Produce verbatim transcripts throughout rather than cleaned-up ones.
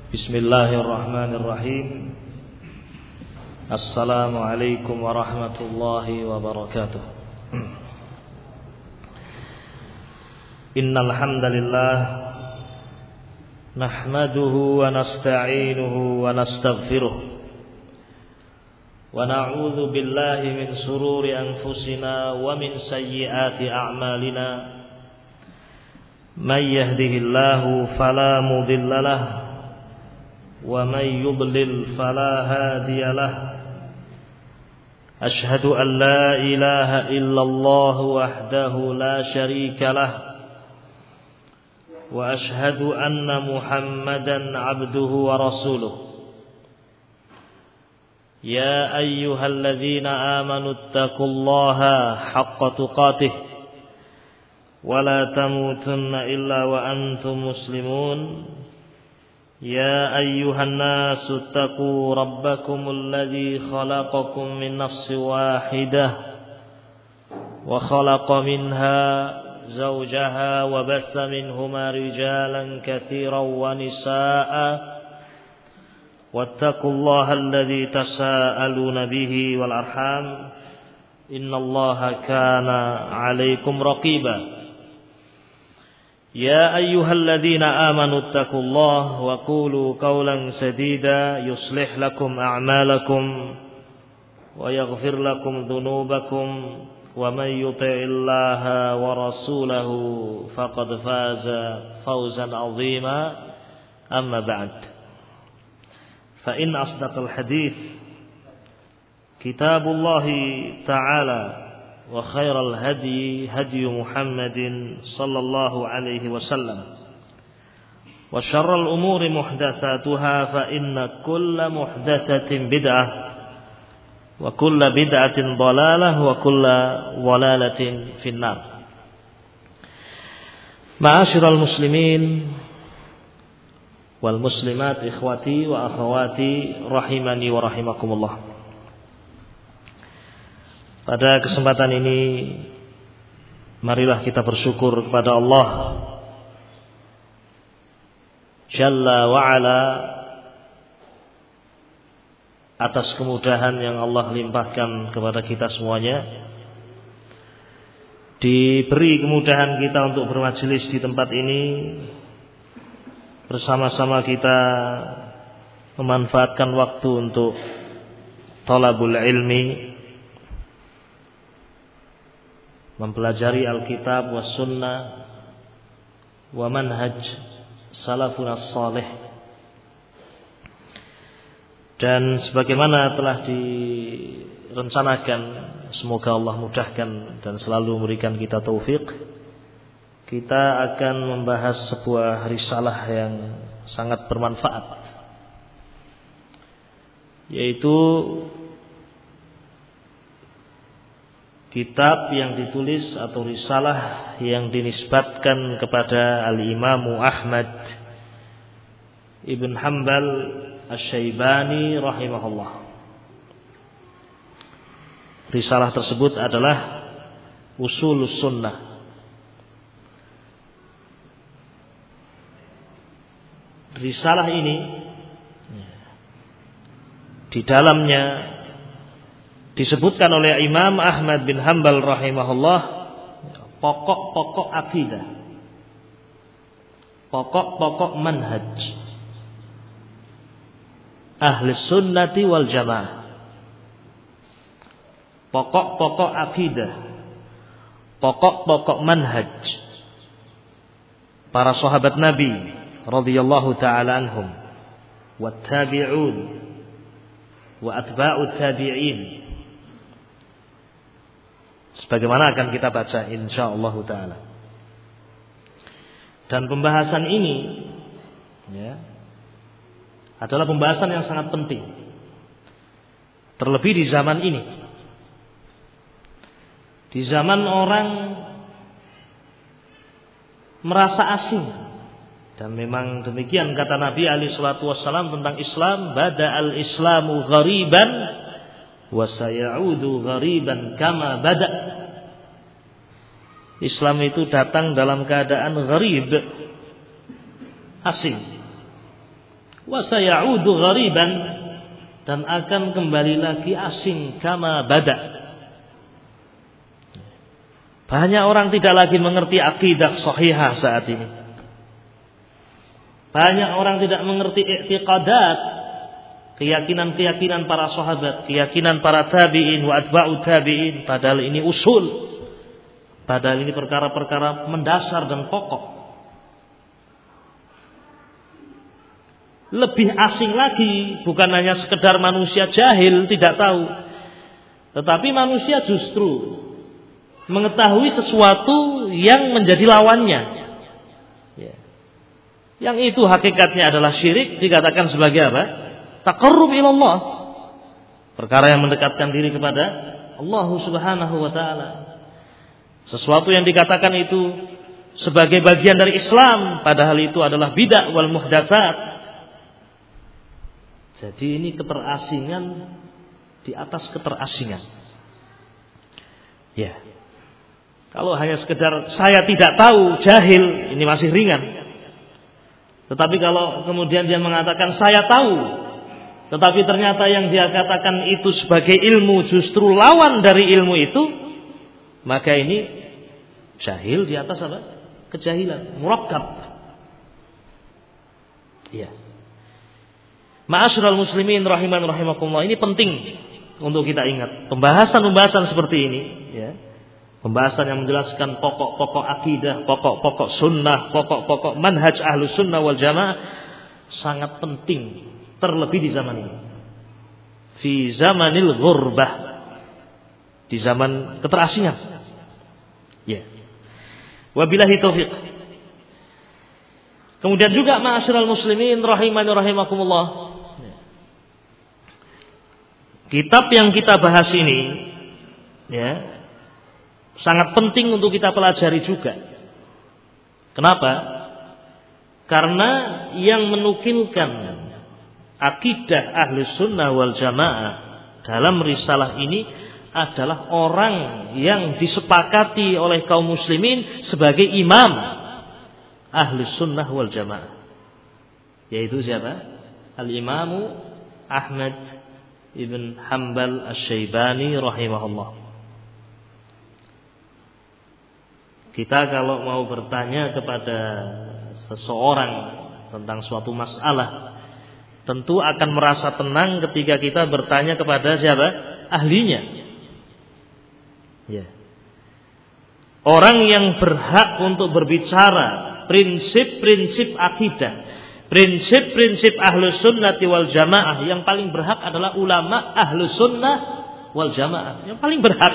Bismillahirrahmanirrahim. Assalamualaikum warahmatullahi wabarakatuh. Innal hamdalillah nahmaduhu wa nasta'inuhu wa nastaghfiruh wa na'udzu billahi min shururi anfusina wa min sayyiati a'malina. May yahdihillahu fala mudilla lahu ومن يضلل فلا هادي له. أشهد أن لا إله إلا الله وحده لا شريك له وأشهد أن محمدا عبده ورسوله. يا أيها الذين آمنوا اتقوا الله حق تقاته ولا تموتن إلا وأنتم مسلمون. يا أيها الناس اتقوا ربكم الذي خلقكم من نفس واحدة وخلق منها زوجها وبث منهما رجالا كثيرا ونساء واتقوا الله الذي تساءلون به والأرحام إن الله كان عليكم رقيبا. يا أيها الذين آمنوا اتقوا الله وقولوا قولا سديدا يصلح لكم أعمالكم ويغفر لكم ذنوبكم ومن يطع الله ورسوله فقد فاز فوزا عظيما. أما بعد فإن أصدق الحديث كتاب الله تعالى وخير الهدي هدي محمد صلى الله عليه وسلم وشر الأمور محدثاتها فإن كل محدثة بدعة وكل بدعة ضلالة وكل ضلالة في النار. معاشر المسلمين والمسلمات إخوتي وأخواتي رحمني ورحمكم الله. Pada kesempatan ini marilah kita bersyukur kepada Allah Jalla wa'ala atas kemudahan yang Allah limpahkan kepada kita semuanya. Diberi kemudahan kita untuk bermajelis di tempat ini, bersama-sama kita memanfaatkan waktu untuk talabul ilmi, mempelajari Alkitab wa Sunnah wa manhaj salafun as-salih. Dan sebagaimana telah direncanakan, semoga Allah mudahkan dan selalu memberikan kita taufik, kita akan membahas sebuah risalah yang sangat bermanfaat, yaitu kitab yang ditulis atau risalah yang dinisbatkan kepada Al-Imamu Ahmad Ibn Hanbal Asy-Syaibani rahimahullah. Risalah tersebut adalah Ushulus Sunnah. Risalah ini di dalamnya disebutkan oleh Imam Ahmad bin Hanbal rahimahullah pokok-pokok akidah, pokok-pokok manhaj ahli sunnati wal jamaah, pokok-pokok akidah, pokok-pokok manhaj para sahabat Nabi radhiyallahu ta'ala anhum, wat tabi'un wa atba'ut tabi'in, sebagaimana akan kita baca insyaallah taala. Dan pembahasan ini ya, adalah pembahasan yang sangat penting, terlebih di zaman ini, di zaman orang merasa asing. Dan memang demikian kata Nabi alaihi salatu wassalam tentang Islam, bada al-islamu ghariban wa sayaudu ghariban kama bada. Islam itu datang dalam keadaan gharib, asing. wa sayaudu ghariban, dan akan kembali lagi asing kama bada. Banyak orang tidak lagi mengerti akidah sahihah saat ini. Banyak orang tidak mengerti i'tiqadat, keyakinan-keyakinan para sahabat, keyakinan para tabi'in wa atba'u tabi'in, padahal ini usul. Padahal ini perkara-perkara mendasar dan pokok. Lebih asing lagi, bukan hanya sekedar manusia jahil tidak tahu, tetapi manusia justru mengetahui sesuatu yang menjadi lawannya, ya. Yang itu hakikatnya adalah syirik, dikatakan sebagai apa? Taqarrub ilallah, perkara yang mendekatkan diri kepada Allah Subhanahu wa ta'ala. Sesuatu yang dikatakan itu sebagai bagian dari Islam, padahal itu adalah bid'ah wal muhdatsat. Jadi ini keterasingan di atas keterasingan, ya. Kalau hanya sekedar saya tidak tahu, jahil, ini masih ringan. Tetapi kalau kemudian dia mengatakan saya tahu, tetapi ternyata yang dia katakan itu sebagai ilmu justru lawan dari ilmu itu, maka ini jahil di atas apa? Kejahilan, murakkab. Iya. Ma'asyiral muslimin rahiman rahimakumullah, ini penting untuk kita ingat. Pembahasan-pembahasan seperti ini, ya. Pembahasan yang menjelaskan pokok-pokok akidah, pokok-pokok sunnah, pokok-pokok manhaj ahlu sunnah wal jamaah sangat penting, terlebih di zaman ini. Fi zamanil ghurbah, di zaman keterasingan. Ya. Wabillahi taufiq. Kemudian juga ma'asyiral muslimin rahimani rahimakumullah, kitab yang kita bahas ini, ya, sangat penting untuk kita pelajari juga. Kenapa? Karena yang menukilkan akidah ahli sunnah wal jamaah dalam risalah ini adalah orang yang disepakati oleh kaum muslimin sebagai imam ahli sunnah wal jamaah. Yaitu siapa? Al-Imamu Ahmad ibn Hanbal Asy-Syaibani rahimahullah. Kita kalau mau bertanya kepada seseorang tentang suatu masalah, tentu akan merasa tenang ketika kita bertanya kepada siapa? Ahlinya. Ya. Orang yang berhak untuk berbicara prinsip-prinsip akidah, prinsip-prinsip ahlus sunnati wal jamaah, yang paling berhak adalah ulama ahlus sunnah wal jamaah. Yang paling berhak.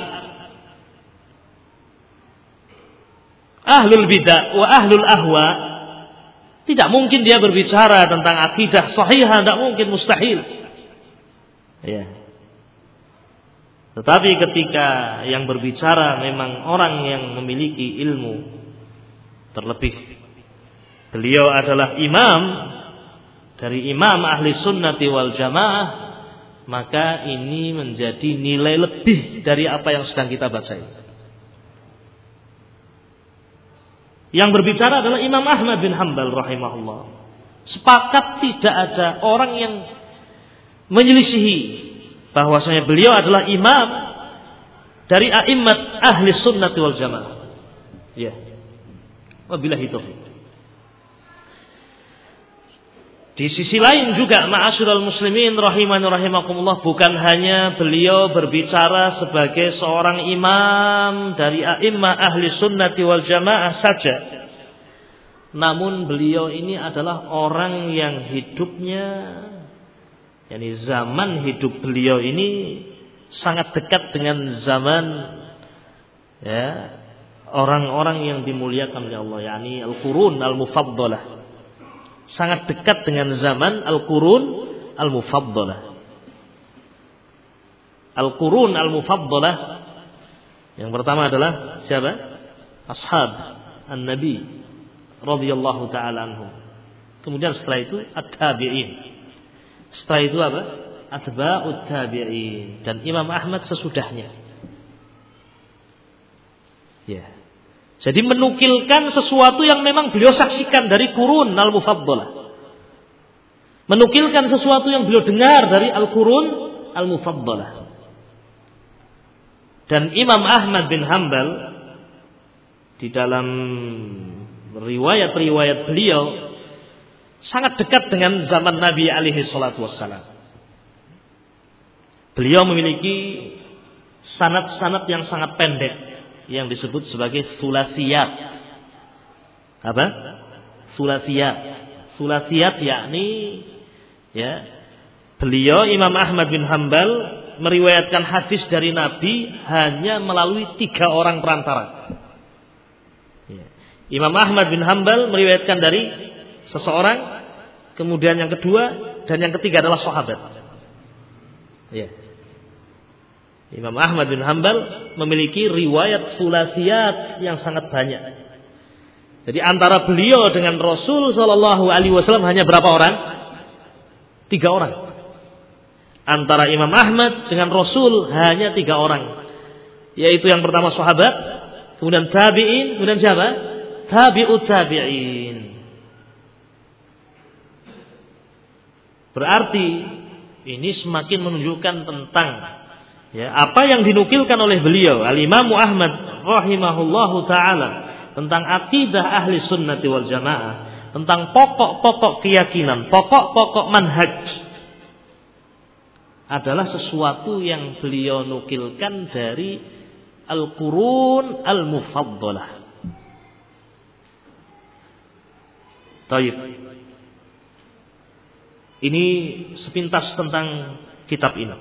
Ahlul bidah wa ahlul ahwa, tidak mungkin dia berbicara tentang akidah sahihah, tidak mungkin, mustahil. Ya. Tetapi ketika yang berbicara memang orang yang memiliki ilmu, terlebih beliau adalah imam dari imam ahli sunnati wal jamaah, maka ini menjadi nilai lebih dari apa yang sedang kita baca ini. Yang berbicara adalah Imam Ahmad bin Hanbal rahimahullah. Sepakat tidak ada orang yang menyelisihi bahwasanya beliau adalah imam dari a'immat ahli sunnati wal jamaah. Ya. Wabillahi taufiq. Di sisi lain juga ma'asyiral muslimin rahimani rahimakumullah, bukan hanya beliau berbicara sebagai seorang imam dari a'immah ahli sunnati wal jamaah saja, namun beliau ini adalah orang yang hidupnya, yakni zaman hidup beliau ini sangat dekat dengan zaman, ya, orang-orang yang dimuliakan oleh Allah, yakni al-qurun al-mufaddalah. Sangat dekat dengan zaman Al-Qurun Al-Mufaddalah. Al-Qurun Al-Mufaddalah, yang pertama adalah siapa? Ashab An-Nabi radhiyallahu ta'ala anhum. Kemudian setelah itu At-Tabi'in. Setelah itu apa? Atba'ut Tabi'in. Dan Imam Ahmad sesudahnya. Ya. Jadi menukilkan sesuatu yang memang beliau saksikan dari Qurun Al-Mufaddalah. menukilkan sesuatu yang beliau dengar dari Al-Qurun Al-Mufaddalah. Dan Imam Ahmad bin Hanbal di dalam riwayat-riwayat beliau sangat dekat dengan zaman Nabi alaihi salatu wassalam. Beliau memiliki sanad-sanad yang sangat pendek yang disebut sebagai sulasiyat. Apa? Sulasiyat. Sulasiyat yakni ya, beliau Imam Ahmad bin Hanbal meriwayatkan hadis dari Nabi hanya melalui tiga orang perantara. Ya. Imam Ahmad bin Hanbal meriwayatkan dari seseorang, kemudian yang kedua dan yang ketiga adalah sahabat. Ya. Imam Ahmad bin Hanbal memiliki riwayat sulasiyat yang sangat banyak. Jadi antara beliau dengan Rasul Shallallahu Alaihi Wasallam hanya berapa orang? Tiga orang. Antara Imam Ahmad dengan Rasul hanya tiga orang, yaitu yang pertama sahabat, kemudian tabi'in, kemudian siapa? Tabi'ut tabi'in. Berarti ini semakin menunjukkan tentang ya, apa yang dinukilkan oleh beliau Al-Imam Ahmad rahimahullahu taala tentang akidah ahli sunnati wal jamaah, tentang pokok-pokok keyakinan, pokok-pokok manhaj, adalah sesuatu yang beliau nukilkan dari Al-Qurun Al-Mufaddalah. Taib. Ini sepintas tentang kitab ini.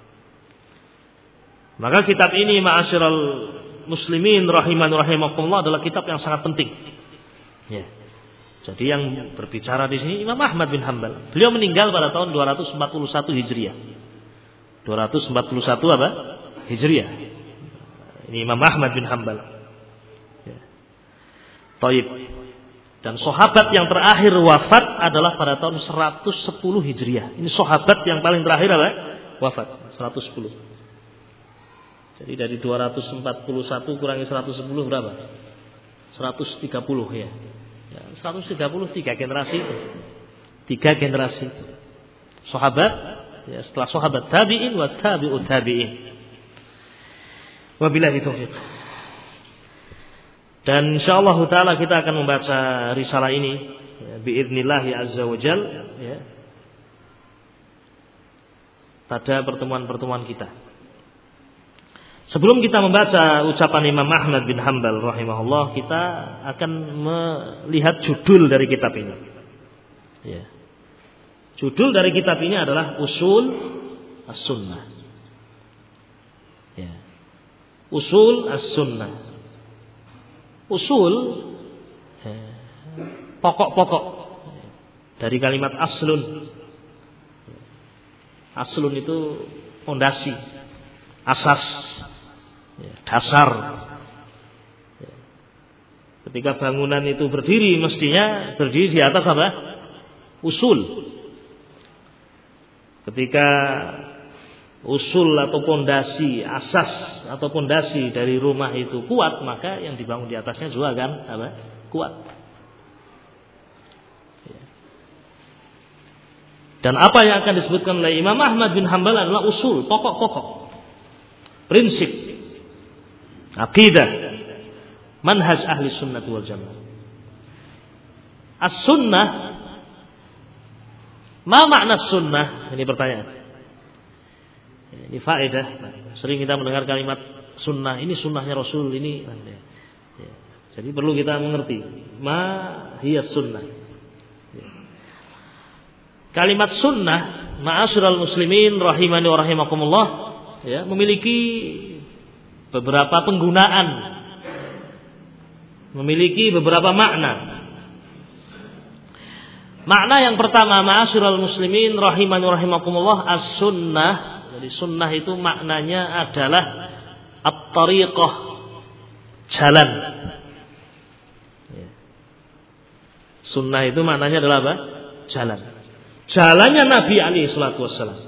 Maka kitab ini ma'asyiral muslimin rahiman rahimakumullah adalah kitab yang sangat penting. Ya. Jadi yang berbicara di sini Imam Ahmad bin Hanbal. Beliau meninggal pada tahun dua ratus empat puluh satu Hijriah. dua ratus empat puluh satu apa? Hijriah. Ini Imam Ahmad bin Hanbal. Ya. Taib. Dan sahabat yang terakhir wafat adalah pada tahun seratus sepuluh Hijriah. Ini sahabat yang paling terakhir apa? Wafat seratus sepuluh. Jadi dari dua ratus empat puluh satu kurangi seratus sepuluh berapa? seratus tiga puluh ya. Ya, seratus tiga puluh, tiga generasi. Tiga generasi. Sahabat, ya, setelah sahabat tabi'in wa tabi'ut tabi'in. Wabillahi taufiq. Dan insyaallah taala kita akan membaca risalah ini ya, biidznillah azza wajal ya, pada pertemuan-pertemuan kita. Sebelum kita membaca ucapan Imam Ahmad bin Hanbal rahimahullah, kita akan melihat judul dari kitab ini. Ya. Judul dari kitab ini adalah Usul As-Sunnah. Ya. Usul As-Sunnah. Usul ya, pokok-pokok dari kalimat aslun. Aslun itu fondasi, asas, ya, dasar. Ya. Ketika bangunan itu berdiri, mestinya berdiri di atas apa? Usul. Ketika usul atau pondasi, asas atau pondasi dari rumah itu kuat, maka yang dibangun di atasnya juga akan apa? Kuat. Ya. Dan apa yang akan disebutkan oleh Imam Ahmad bin Hanbal adalah usul, pokok-pokok, prinsip, akidah, manhaj ahli sunnah wal jamaah. As-sunnah, ma makna sunnah? Ini pertanyaan. Ini faedah. Sering kita mendengar kalimat sunnah. Ini sunnahnya Rasul. Ini. Ya. Jadi perlu kita mengerti. Ma hiya sunnah. Ya. Kalimat sunnah, ma'asyiral muslimin rahimani wa rahimakumullah, ya, memiliki beberapa penggunaan, memiliki beberapa makna. Makna yang pertama, ma'asyiral muslimin rahimani wa rahimakumullah, as-sunnah. Jadi sunnah itu maknanya adalah at-tariqah, jalan. Sunnah itu maknanya adalah apa? Jalan. Jalannya Nabi alaihi salatu wassalam.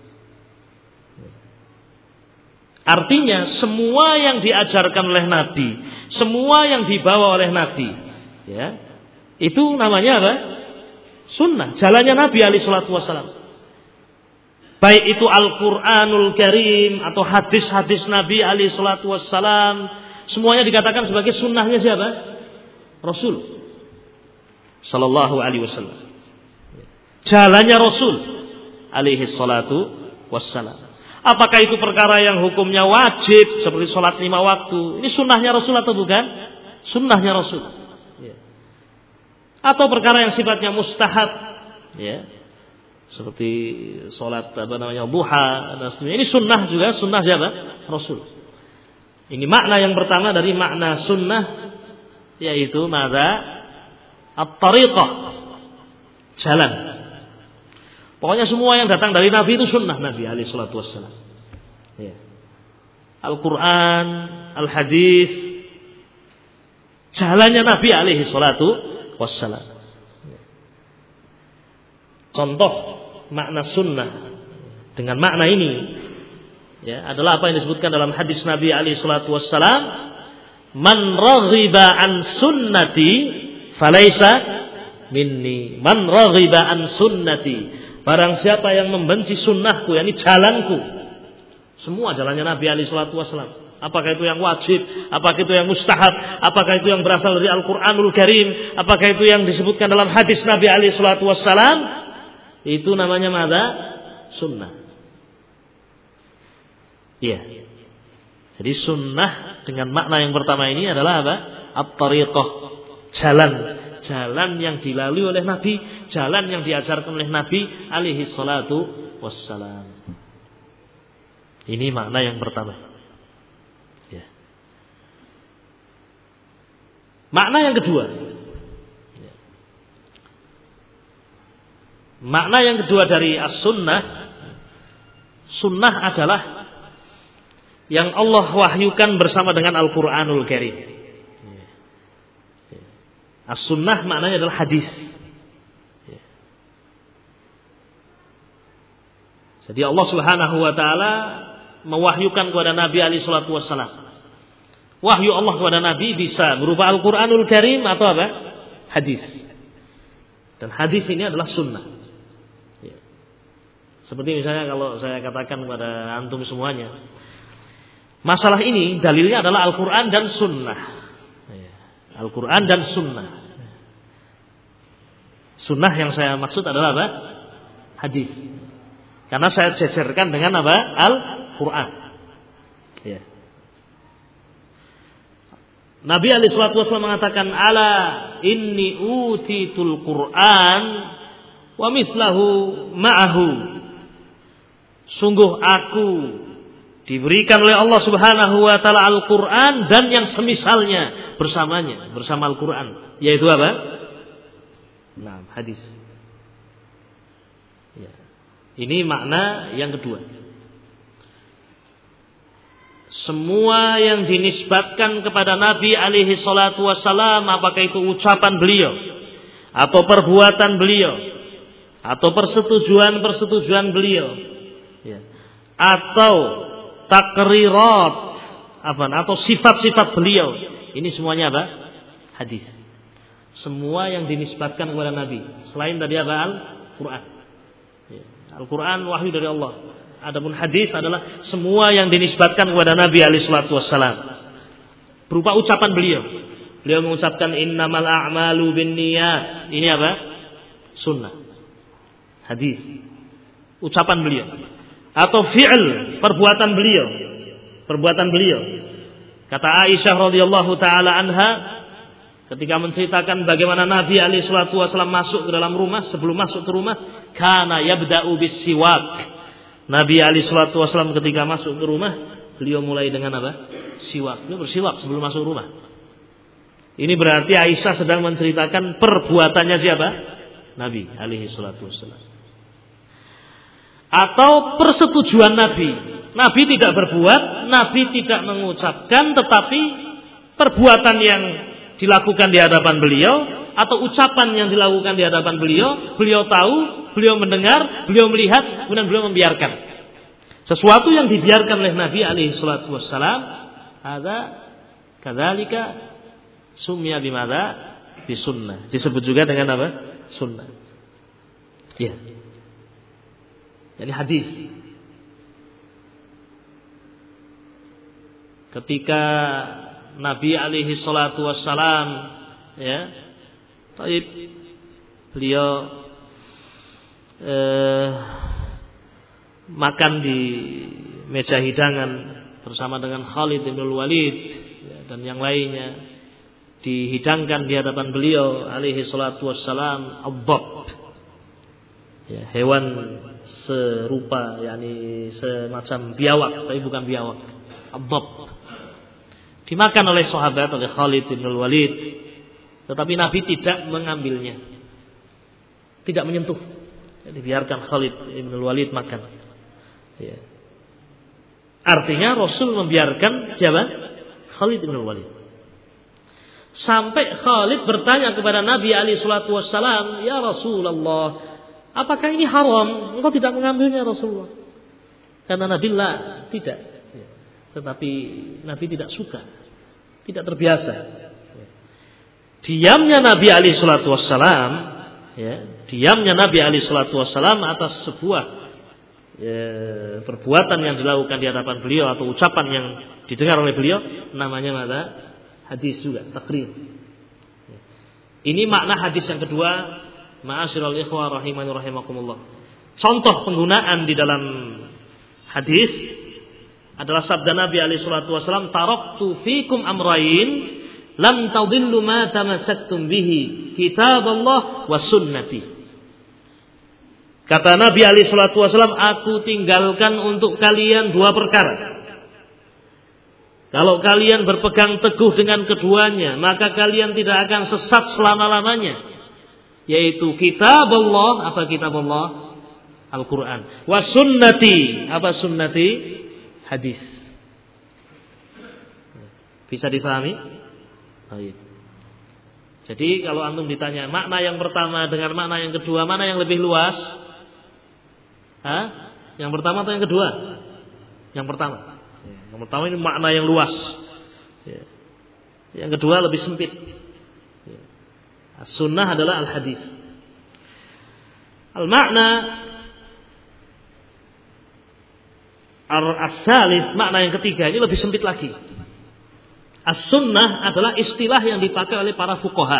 Artinya semua yang diajarkan oleh Nabi, semua yang dibawa oleh Nabi, ya, itu namanya apa? Sunnah, jalannya Nabi alaihi salatu wassalam. Baik itu Al-Quranul Karim atau hadis-hadis Nabi alaihi salatu wassalam, semuanya dikatakan sebagai sunnahnya siapa? Rasul sallallahu alaihi wasallam. Jalannya Rasul alaihi salatu wassalam. Apakah itu perkara yang hukumnya wajib seperti sholat lima waktu? Ini sunnahnya Rasul atau bukan? Sunnahnya Rasul. Ya. Atau perkara yang sifatnya mustahab, ya, seperti sholat apa namanya duha dan seterusnya. Ini sunnah juga, sunnah siapa? Rasul. Ini makna yang pertama dari makna sunnah, yaitu madza at-tariqah, jalan. Pokoknya semua yang datang dari Nabi itu sunnah Nabi alaihi salatu wassalam. Ya. Al-Quran, Al-Hadis, jalannya Nabi alaihi salatu wassalam. Ya. Contoh makna sunnah dengan makna ini, ya, adalah apa yang disebutkan dalam hadis Nabi alaihi salatu wassalam, man raghiba an sunnati falaisa minni. Man raghiba an sunnati, barang siapa yang membenci sunnahku, yakni jalanku, semua jalannya Nabi alaihi salatu wassalam, apakah itu yang wajib, apakah itu yang mustahab, apakah itu yang berasal dari Al-Quranul Karim, apakah itu yang disebutkan dalam hadis Nabi alaihi salatu wassalam, itu namanya madza? Sunnah. Iya. Jadi sunnah dengan makna yang pertama ini adalah apa? At-tariqah, jalan. Jalan yang dilalui oleh Nabi, jalan yang diajarkan oleh Nabi alaihi salatu wassalam. Ini makna yang pertama. Ya. Makna yang kedua. Ya. Makna yang kedua dari as-sunnah, sunnah adalah yang Allah wahyukan bersama dengan Al-Quranul Karim. As-sunnah maknanya adalah hadis. Ya. Jadi Allah Subhanahu wa taala mewahyukan kepada Nabi alaihi salatu wassalam. Wahyu Allah kepada Nabi bisa berupa Al-Qur'anul Karim atau apa? Hadis. Dan hadis ini adalah sunnah. Ya. Seperti misalnya kalau saya katakan kepada antum semuanya, masalah ini dalilnya adalah Al-Qur'an dan sunnah. Al-Quran dan sunnah. Sunnah yang saya maksud adalah apa? Hadis. Karena saya jejerkan dengan apa? Al-Quran. Ya. Nabi alaihi salatu wasallam mengatakan, ala inni utitul Quran wa mithlahu ma'ahu. Sungguh aku diberikan oleh Allah Subhanahu wa taala Al-Qur'an dan yang semisalnya bersamanya, bersama Al-Qur'an, yaitu apa? Nah, hadis. Ya. Ini makna yang kedua. Semua yang dinisbatkan kepada Nabi alaihi salatu wassalam, apakah itu ucapan beliau atau perbuatan beliau atau persetujuan-persetujuan beliau, ya, atau takrirat apa atau sifat-sifat beliau, ini semuanya apa? Hadis. Semua yang dinisbatkan kepada Nabi selain tadi apa? Al-Quran. Ya. Al-Quran wahyu dari Allah. Adapun hadis adalah semua yang dinisbatkan kepada Nabi alaihi salatu wassalam berupa ucapan beliau. Beliau mengucapkan innamal a'malu binniyat. Ini apa? Sunnah. Hadis. Ucapan beliau. Atau fi'il, perbuatan beliau, perbuatan beliau. Kata Aisyah radhiyallahu taala anha ketika menceritakan bagaimana Nabi alaihi salatu wasallam masuk ke dalam rumah, sebelum masuk ke rumah, kana yabda'u bis-siwak. Nabi alaihi salatu wasallam ketika masuk ke rumah, beliau mulai dengan apa? Siwak. Beliau bersiwak sebelum masuk rumah. Ini berarti Aisyah sedang menceritakan perbuatannya siapa? Nabi alaihi salatu wasallam. Atau persetujuan Nabi. Nabi tidak berbuat, Nabi tidak mengucapkan, tetapi perbuatan yang dilakukan di hadapan beliau atau ucapan yang dilakukan di hadapan beliau, beliau tahu, beliau mendengar, beliau melihat, kemudian beliau membiarkan. Sesuatu yang dibiarkan oleh Nabi alaihi salatu wassalam, ada kadzalika sumya bimadza bisunnah. Disebut juga dengan apa? Sunnah. Ya. Jadi hadis. Ketika Nabi alaihi salatu wassalam, ya, taib, beliau eh, makan di meja hidangan bersama dengan Khalid bin Walid, ya, dan yang lainnya, dihidangkan di hadapan beliau alaihi salatu wassalam ad-dhab, ya, hewan serupa, yakni semacam biawak tapi bukan biawak, ad-dhab, dimakan oleh sahabat, oleh Khalid bin Walid, tetapi Nabi tidak mengambilnya, tidak menyentuh, ya, dibiarkan Khalid bin Walid makan, ya. Artinya Rasul membiarkan siapa? Khalid bin Walid. Sampai Khalid bertanya kepada Nabi alaihi salatu wassalam, "Ya Rasulullah, apakah ini haram? Engkau tidak mengambilnya Rasulullah?" Karena Nabi lah, tidak. Tetapi Nabi tidak suka, tidak terbiasa. Diamnya Nabi alaihi salatu wassalam, ya, diamnya Nabi alaihi salatu wassalam atas sebuah ya, perbuatan yang dilakukan di hadapan beliau atau ucapan yang didengar oleh beliau, namanya mana? Hadis juga, takrir. Ini makna hadis yang kedua, ma'asyiral ikhwah rahimani rahimakumullah. Contoh penggunaan di dalam hadis adalah sabda Nabi alaihi salatu wasallam, taraktu fikum amrayn lam tadillu ma tamassaktum bihi, kitaballah wa sunnati. Kata Nabi alaihi salatu wasallam, aku tinggalkan untuk kalian dua perkara. Kalau kalian berpegang teguh dengan keduanya, maka kalian tidak akan sesat selama-lamanya. Yaitu kitab Allah, apa kitab Allah? Al-Quran. Wa sunnati, apa sunnati? Hadis. Bisa difahami? Baik. Jadi kalau antum ditanya makna yang pertama dengan makna yang kedua, mana yang lebih luas? Hah? Yang pertama atau yang kedua? Yang pertama. Yang pertama ini makna yang luas. Yang kedua lebih sempit. As-sunnah adalah al-hadis. Al-makna As-salis, makna yang ketiga ini lebih sempit lagi. As-sunnah adalah istilah yang dipakai oleh para fuqaha,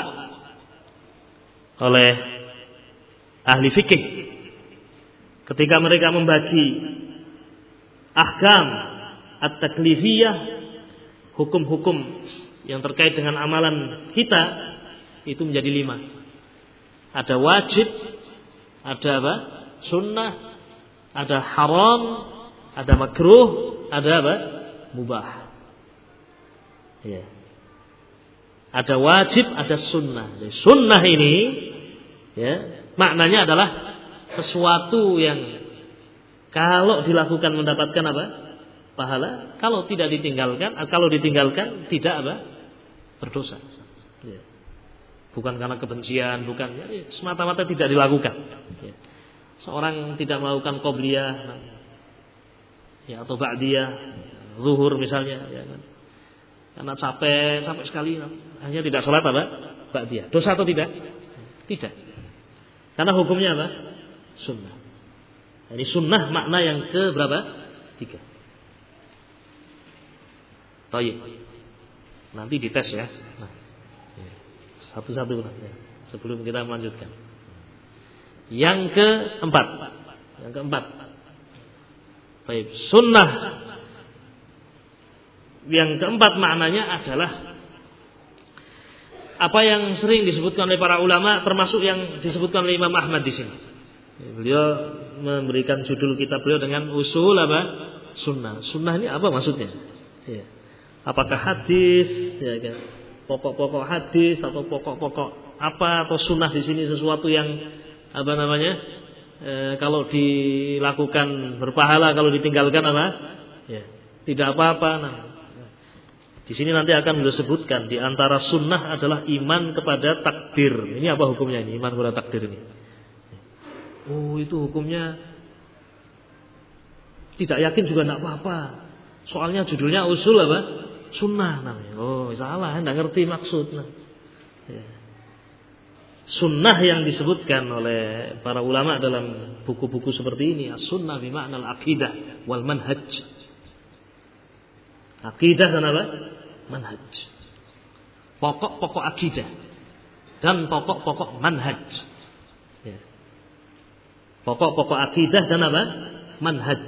oleh ahli fikih, ketika mereka membagi ahkam at-taklifiyah, hukum-hukum yang terkait dengan amalan kita, itu menjadi lima. Ada wajib, ada apa? Sunnah, ada haram, ada makruh, ada apa? Mubah. Ya. Ada wajib, ada sunnah. Jadi, sunnah ini, ya, maknanya adalah sesuatu yang kalau dilakukan mendapatkan apa? Pahala. Kalau tidak ditinggalkan, kalau ditinggalkan tidak apa? Berdosa. Ya. Bukan karena kebencian, bukan, ya, semata-mata tidak dilakukan. Ya. Seorang tidak melakukan qobliyah, ya, atau ba'diyah, zuhur misalnya, ya kan? Karena capek, capek sekali, hanya tidak sholat apa? Ba'diyah. Dosa atau tidak? Tidak. Karena hukumnya apa? Sunnah. Ini sunnah makna yang ke berapa? Tiga. Tayyib. Nanti dites ya. Nah, satu-satu ya, sebelum kita melanjutkan. Yang keempat. Yang keempat. Tayyib. Sunnah yang keempat maknanya adalah apa yang sering disebutkan oleh para ulama, termasuk yang disebutkan oleh Imam Ahmad di sini. Beliau memberikan judul kitab beliau dengan usul apa? Sunnah. Sunnah ini apa maksudnya? Ya. Apakah hadis, ya kan? Pokok-pokok hadis atau pokok-pokok apa, atau sunnah di sini sesuatu yang apa namanya? E, kalau dilakukan berpahala, kalau ditinggalkan apa? Ya, tidak apa-apa. Nah, di sini nanti akan beliau sebutkan di antara sunnah adalah iman kepada takdir. Ini apa hukumnya ini? Iman kepada takdir ini. Oh, itu hukumnya tidak yakin juga tidak apa-apa. Soalnya judulnya usul apa? Sunnah namanya. Oh, salah, tidak ngerti maksudnya. Ya. sunnah yang disebutkan oleh para ulama dalam buku-buku seperti ini, as-sunnah bima'na al-aqidah wal manhaj. Aqidah dan apa? Manhaj. Pokok-pokok akidah dan pokok-pokok manhaj. Ya. Pokok-pokok akidah dan apa? Manhaj.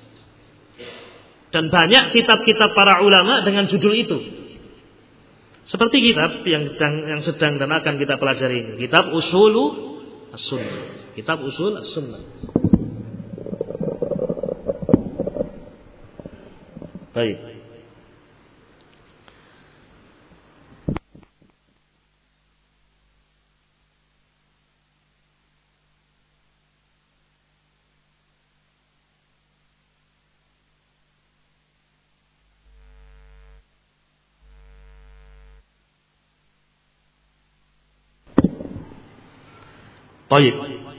Dan banyak kitab-kitab para ulama dengan judul itu. Seperti kitab yang sedang, yang sedang dan akan kita pelajari ini. Kitab Usulu As-Sunnah. Kitab Usul As-Sunnah. Baik. Baik.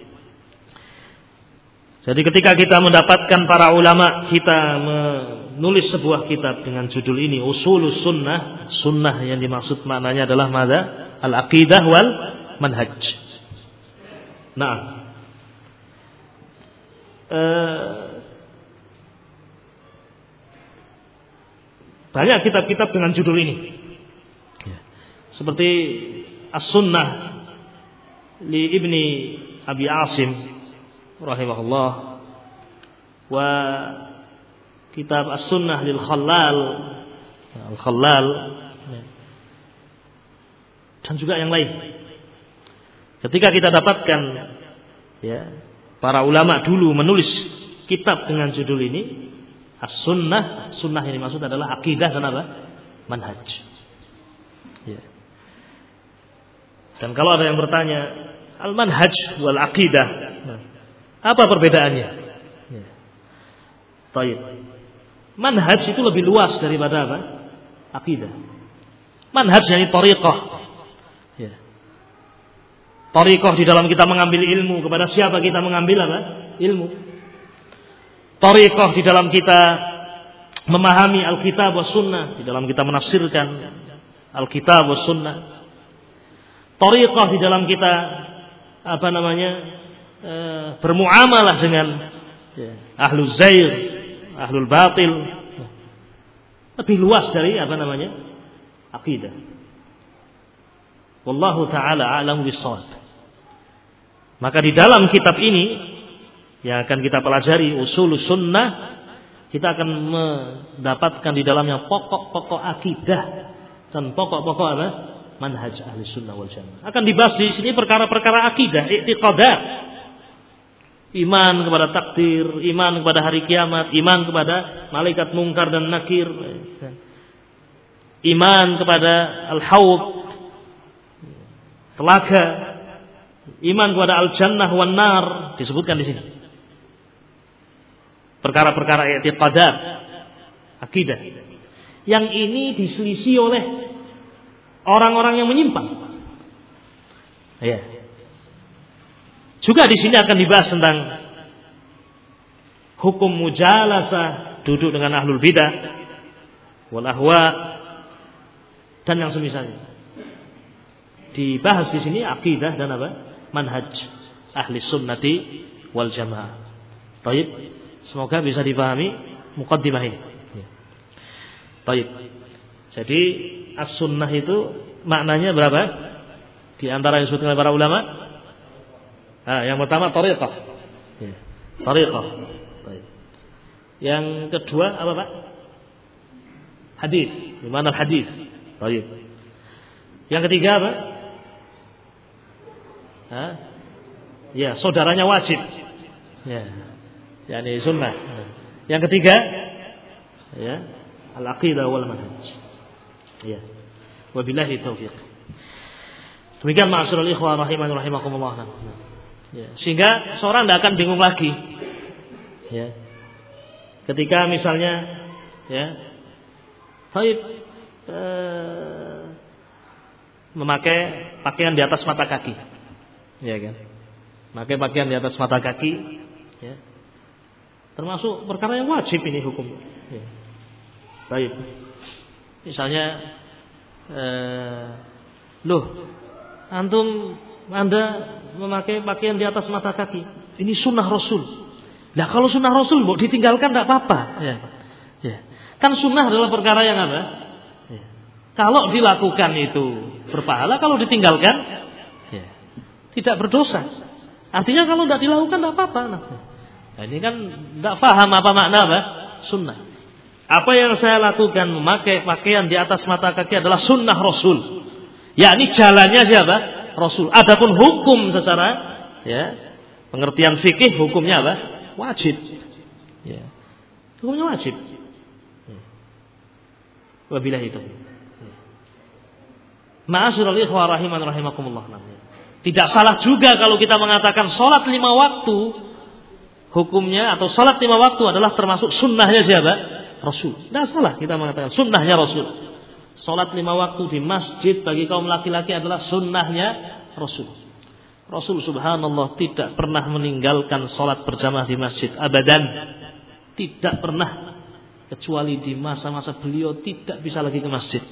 Jadi ketika kita mendapatkan para ulama, kita menulis sebuah kitab dengan judul ini, Usulus Sunnah. Sunnah yang dimaksud maknanya adalah mada? Al-aqidah wal manhaj. Nah, eh, banyak kitab-kitab dengan judul ini. Seperti As-Sunnah li Ibni Abi Asim rahimahullah, wa kitab As-Sunnah lil Khallal Al-Khallal, dan juga yang lain. Ketika kita dapatkan ya, para ulama dulu menulis kitab dengan judul ini As-Sunnah, sunnah yang dimaksud adalah akidah dan apa? Manhaj. Ya. Dan kalau ada yang bertanya, al-manhaj wal aqidah, apa perbedaannya? Ya. Baik. Manhaj itu lebih luas daripada apa? Aqidah. Manhaj yakni thariqah. Ya. Thariqah di dalam kita mengambil ilmu, kepada siapa kita mengambil apa? Ilmu. Thariqah di dalam kita memahami Alkitab was sunnah, di dalam kita menafsirkan Alkitab was sunnah. Thariqah di dalam kita apa namanya e, bermuamalah dengan ya, ahlul zair, ahlul batil, lebih luas dari apa namanya akidah. Wallahu taala a'lamu bis-shawab. Maka di dalam kitab ini yang akan kita pelajari, Usulus Sunnah, kita akan mendapatkan di dalamnya pokok-pokok akidah dan pokok-pokok apa? Manhaj ahli sunnah wal jamaah. Akan dibahas di sini perkara-perkara akidah, i'tiqadat. Iman kepada takdir, iman kepada hari kiamat, iman kepada malaikat mungkar dan nakir, iman kepada al-haud, telaga, iman kepada al-jannah wan nar, disebutkan di sini. Perkara-perkara i'tiqadat, akidah. Yang ini diselisih oleh orang-orang yang menyimpang. Ya. Juga di sini akan dibahas tentang hukum mujalasah, duduk dengan ahlul bidah wal ahwa dan yang semisalnya. Dibahas di sini akidah dan apa? Manhaj ahli sunnati wal jamaah. Baik, semoga bisa dipahami muqaddimah ini. Ya. Baik. Jadi as-sunnah itu maknanya berapa? Di antara yang disebutkan oleh para ulama. Ah, yang pertama thariqah. Ya. Thariqah. Baik. Yang kedua apa, Pak? Hadis. Di mana hadis? Baik. Yang ketiga apa? Hah? Ya, saudaranya wajib. Ya. Yani sunnah. Yang ketiga ya, al-aqidah wal manhaj. Ya. Wabillahi taufiq. Demikian ma'asyiral ikhwan rahimani rahimakumullah. Ya. Sehingga seorang tidak akan bingung lagi. Ya. Ketika misalnya ya, baik eh, memakai pakaian di atas mata kaki. Ya kan? Memakai pakaian di atas mata kaki, ya. Termasuk perkara yang wajib ini hukum. Ya. Baik. Misalnya eh, loh, antum Anda memakai pakaian di atas mata kaki. Ini sunnah Rasul. Nah kalau sunnah Rasul mau ditinggalkan tidak apa-apa. Ya. Ya. Kan sunnah adalah perkara yang apa? Ya. Kalau dilakukan itu berpahala, kalau ditinggalkan ya, tidak berdosa. Artinya kalau tidak dilakukan tidak apa-apa. Nah, ini kan tidak paham apa makna apa? Sunnah. Apa yang saya lakukan memakai pakaian di atas mata kaki adalah sunnah Rasul. Yakni jalannya siapa? Rasul. Adapun hukum secara ya, pengertian fikih hukumnya apa? Wajib. Ya. Hukumnya wajib. Wabillahi taufiq. Ma'asyiral ikhwah rahiman rahimakumullah. Tidak salah juga kalau kita mengatakan salat lima waktu hukumnya atau salat lima waktu adalah termasuk sunnahnya siapa? Rasul. Tidak salah kita mengatakan sunnahnya Rasul. Salat lima waktu di masjid bagi kaum laki-laki adalah sunnahnya Rasul. Rasul subhanallah tidak pernah meninggalkan salat berjamaah di masjid abadan. Tidak pernah, kecuali di masa-masa beliau tidak bisa lagi ke masjid.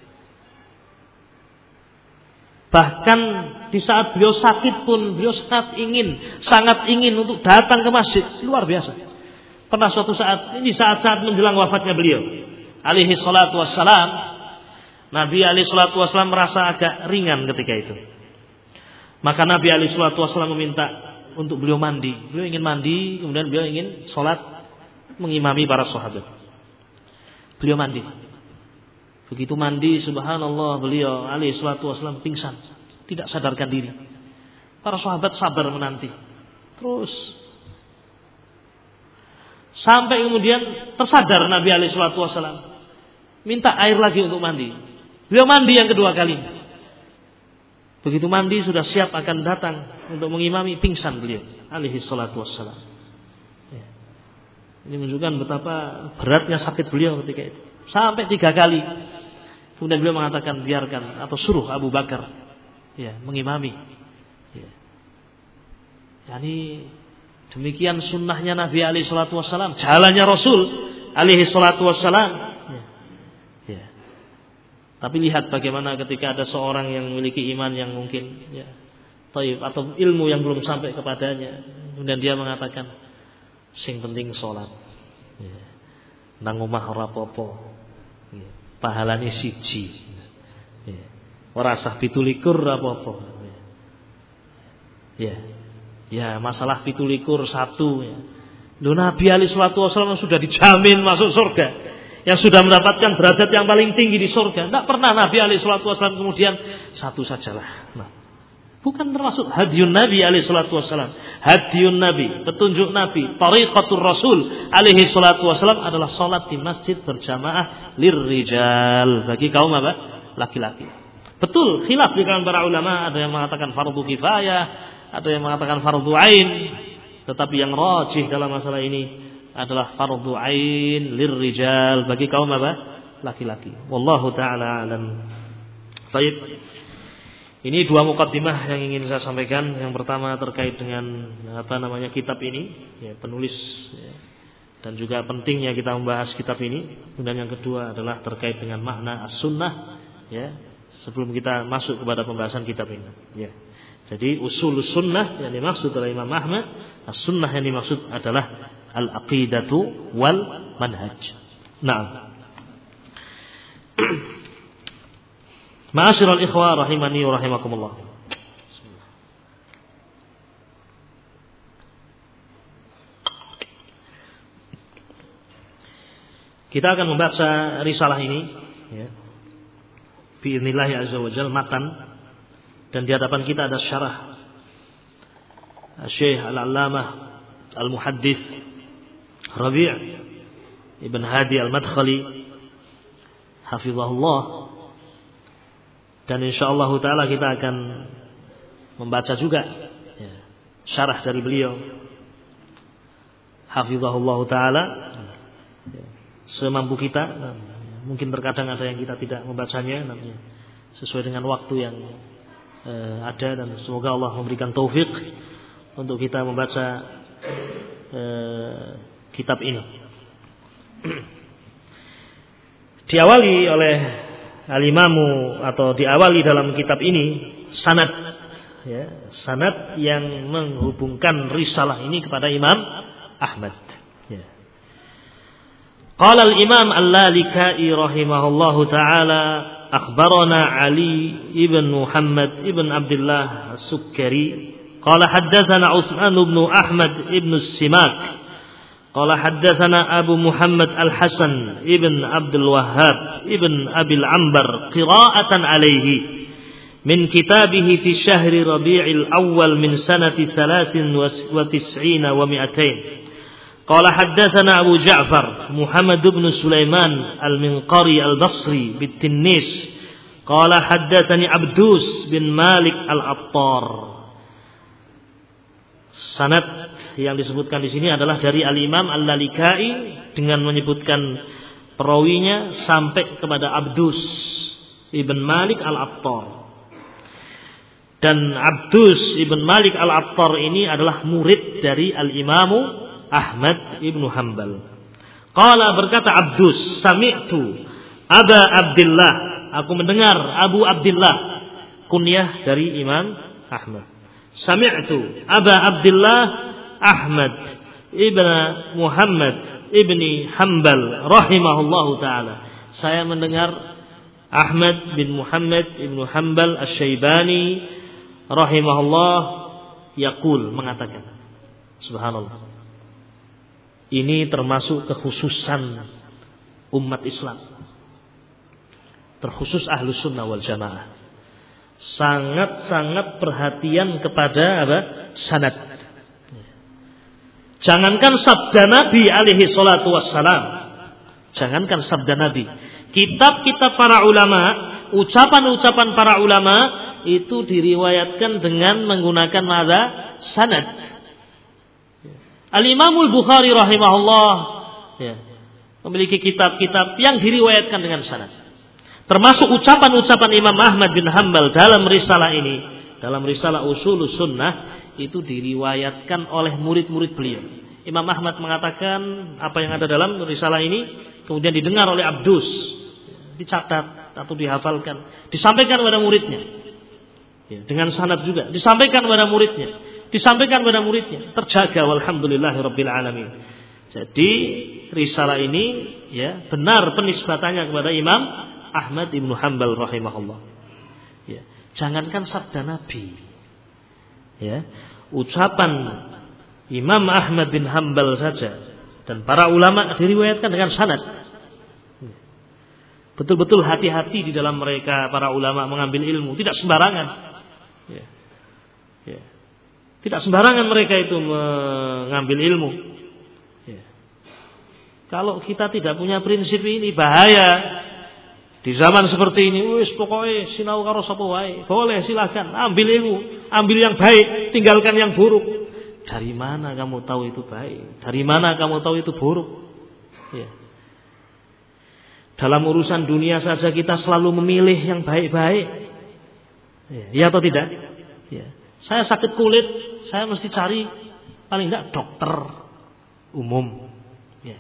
Bahkan di saat beliau sakit pun beliau sangat ingin, sangat ingin untuk datang ke masjid. Luar biasa. Pernah suatu saat, ini saat-saat menjelang wafatnya beliau alaihi salatu wassalam, Nabi alaihi salatu wassalam merasa agak ringan ketika itu. Maka Nabi alaihi salatu wassalam meminta untuk beliau mandi. Beliau ingin mandi, kemudian beliau ingin sholat mengimami para sahabat. Beliau mandi. Begitu mandi, subhanallah, beliau alaihi salatu wassalam pingsan, tidak sadarkan diri. Para sahabat sabar menanti. Terus sampai kemudian tersadar Nabi alaihi salatu wassalam, minta air lagi untuk mandi. Beliau mandi yang kedua kali. Begitu mandi sudah siap akan datang untuk mengimami, pingsan beliau alaihi salatu wassalam. Ya. Ini menunjukkan betapa beratnya sakit beliau ketika itu. Sampai tiga kali. Kemudian beliau mengatakan biarkan atau suruh Abu Bakar ya mengimami. Ya. Yani demikian sunnahnya Nabi alaihi salatu wassalam, jalannya Rasul alaihi salatu wassalam. Ya. Ya. Tapi lihat bagaimana ketika ada seorang yang memiliki iman yang mungkin ya, taib atau ilmu yang belum sampai kepadanya, kemudian dia mengatakan sing penting salat. Ya. Nang omah ora apa-apa. Ya. Pahalane siji. Ya. Ora sah pitulikur ora apa-apa. Ya. Ya. Ya, masalah pitulikur satu ya. Loh, Nabi alaihi salatu wasallam sudah dijamin masuk surga, yang sudah mendapatkan derajat yang paling tinggi di surga. Tidak pernah Nabi alaihi salatu wasallam kemudian satu sajalah. Nah, bukan termasuk hadiun Nabi alaihi salatu wasallam. Hadiun Nabi, petunjuk Nabi, tariqatul Rasul alaihi salatu wasallam adalah salat di masjid berjamaah lirrijal, bagi kaum apa? Laki-laki. Betul, khilaf di kalangan para ulama, ada yang mengatakan fardu kifayah, ada yang mengatakan fardu ain, tetapi yang rajih dalam masalah ini adalah fardu ain lirrijal, bagi kaum apa? Laki-laki. Wallahu taala alam. Baik. Ini dua muqaddimah yang ingin saya sampaikan. Yang pertama terkait dengan apa namanya kitab ini, ya, penulis ya, dan juga pentingnya kita membahas kitab ini. Kemudian yang kedua adalah terkait dengan makna as-sunnah, ya, sebelum kita masuk kepada pembahasan kitab ini. Ya. Jadi usul sunnah yang dimaksud oleh Imam Ahmad, as-sunnah yang dimaksud adalah al-aqidatu wal manhaj. Nah, ma'asyiral ikhwah rahimani wa rahimakumullah. Kita akan membaca risalah ini ya. Bi'idznillah azza wa jalla matan, dan di hadapan kita ada syarah Syekh Al-Allamah Al-Muhaddits Rabi' Ibn Hadi Al-Madkhali hafizahullah. Dan insyaallah taala kita akan membaca juga ya, syarah dari beliau hafizahullah taala ya, semampu kita. Mungkin terkadang ada yang kita tidak membacanya namanya, sesuai dengan waktu yang eh, ada, dan semoga Allah memberikan taufik untuk kita membaca eh, kitab ini. Diawali oleh Al-Imamu atau diawali dalam kitab ini sanad ya, sanad yang menghubungkan risalah ini kepada Imam Ahmad. Ya. Qala al-Imam Al-Lalikai rahimahullahu taala akhbarana Ali ibn Muhammad ibn Abdullah As-Sukkari qala haddatsana Utsman ibn Ahmad ibn Simak qala haddatsana Abu Muhammad Al-Hasan ibn Abdul Wahhab ibn Abil Ambar qira'atan alaihi min kitabihi fi syahri Rabi'il Awwal min sanati thalathin wa tis'ina wa mi'atain. Qala haddatsana Abu Ja'far Muhammad ibn Sulaiman Al-Minqari Al-Basri bit-Tinnis qala haddatsani Abdus bin Malik Al-Attar. Sanad yang disebutkan di sini adalah dari Al-Imam Al-Lalikai dengan menyebutkan perawinya sampai kepada Abdus ibn Malik Al-Attar. Dan Abdus ibn Malik Al-Attar ini adalah murid dari Al-Imamu Ahmad ibn Hanbal. Qala berkata Abdus, sami'tu Aba Abdullah, aku mendengar Abu Abdullah, kunyah dari Imam Ahmad. Sami'tu Aba Abdullah Ahmad ibn Muhammad ibni Hanbal rahimahullahu taala. Saya mendengar Ahmad bin Muhammad ibn Hanbal Asy-Syaibani rahimahullah yaqul, mengatakan, subhanallah, ini termasuk kekhususan umat Islam, terkhusus Ahlus Sunnah wal Jamaah, sangat-sangat perhatian kepada apa? Sanad. Jangankan sabda Nabi alaihi salatu wassalam, jangankan sabda Nabi, kitab-kitab para ulama, ucapan-ucapan para ulama itu diriwayatkan dengan menggunakan nada sanad. Al-Imamul Bukhari rahimahullah ya, memiliki kitab-kitab yang diriwayatkan dengan sanad. Termasuk ucapan-ucapan Imam Ahmad bin Hanbal dalam risalah ini, dalam risalah Ushulus Sunnah, itu diriwayatkan oleh murid-murid beliau. Imam Ahmad mengatakan apa yang ada dalam risalah ini, kemudian didengar oleh Abdus, dicatat atau dihafalkan, disampaikan kepada muridnya. Ya, dengan sanad juga disampaikan kepada muridnya. Disampaikan kepada muridnya, terjaga walhamdulillahirabbil alamin. Jadi risalah ini ya benar penisbatannya kepada Imam Ahmad ibn Hanbal rahimahullah. Ya, jangankan sabda Nabi, ya, ucapan Imam Ahmad bin Hanbal saja dan para ulama diriwayatkan dengan sanad. Betul-betul hati-hati di dalam mereka para ulama mengambil ilmu, tidak sembarangan. Ya. Ya. Tidak sembarangan mereka itu mengambil ilmu. Ya. Kalau kita tidak punya prinsip ini, bahaya. Di zaman seperti ini, wis pokoknya sinau karo sapa wae. Boleh, silakan ambil ilmu, ambil yang baik, tinggalkan yang buruk. Dari mana kamu tahu itu baik? Dari mana kamu tahu itu buruk? Ya. Dalam urusan dunia saja kita selalu memilih yang baik-baik. Ya, ya atau tidak? Ya. Saya sakit kulit, saya mesti cari paling tidak dokter umum. Ya.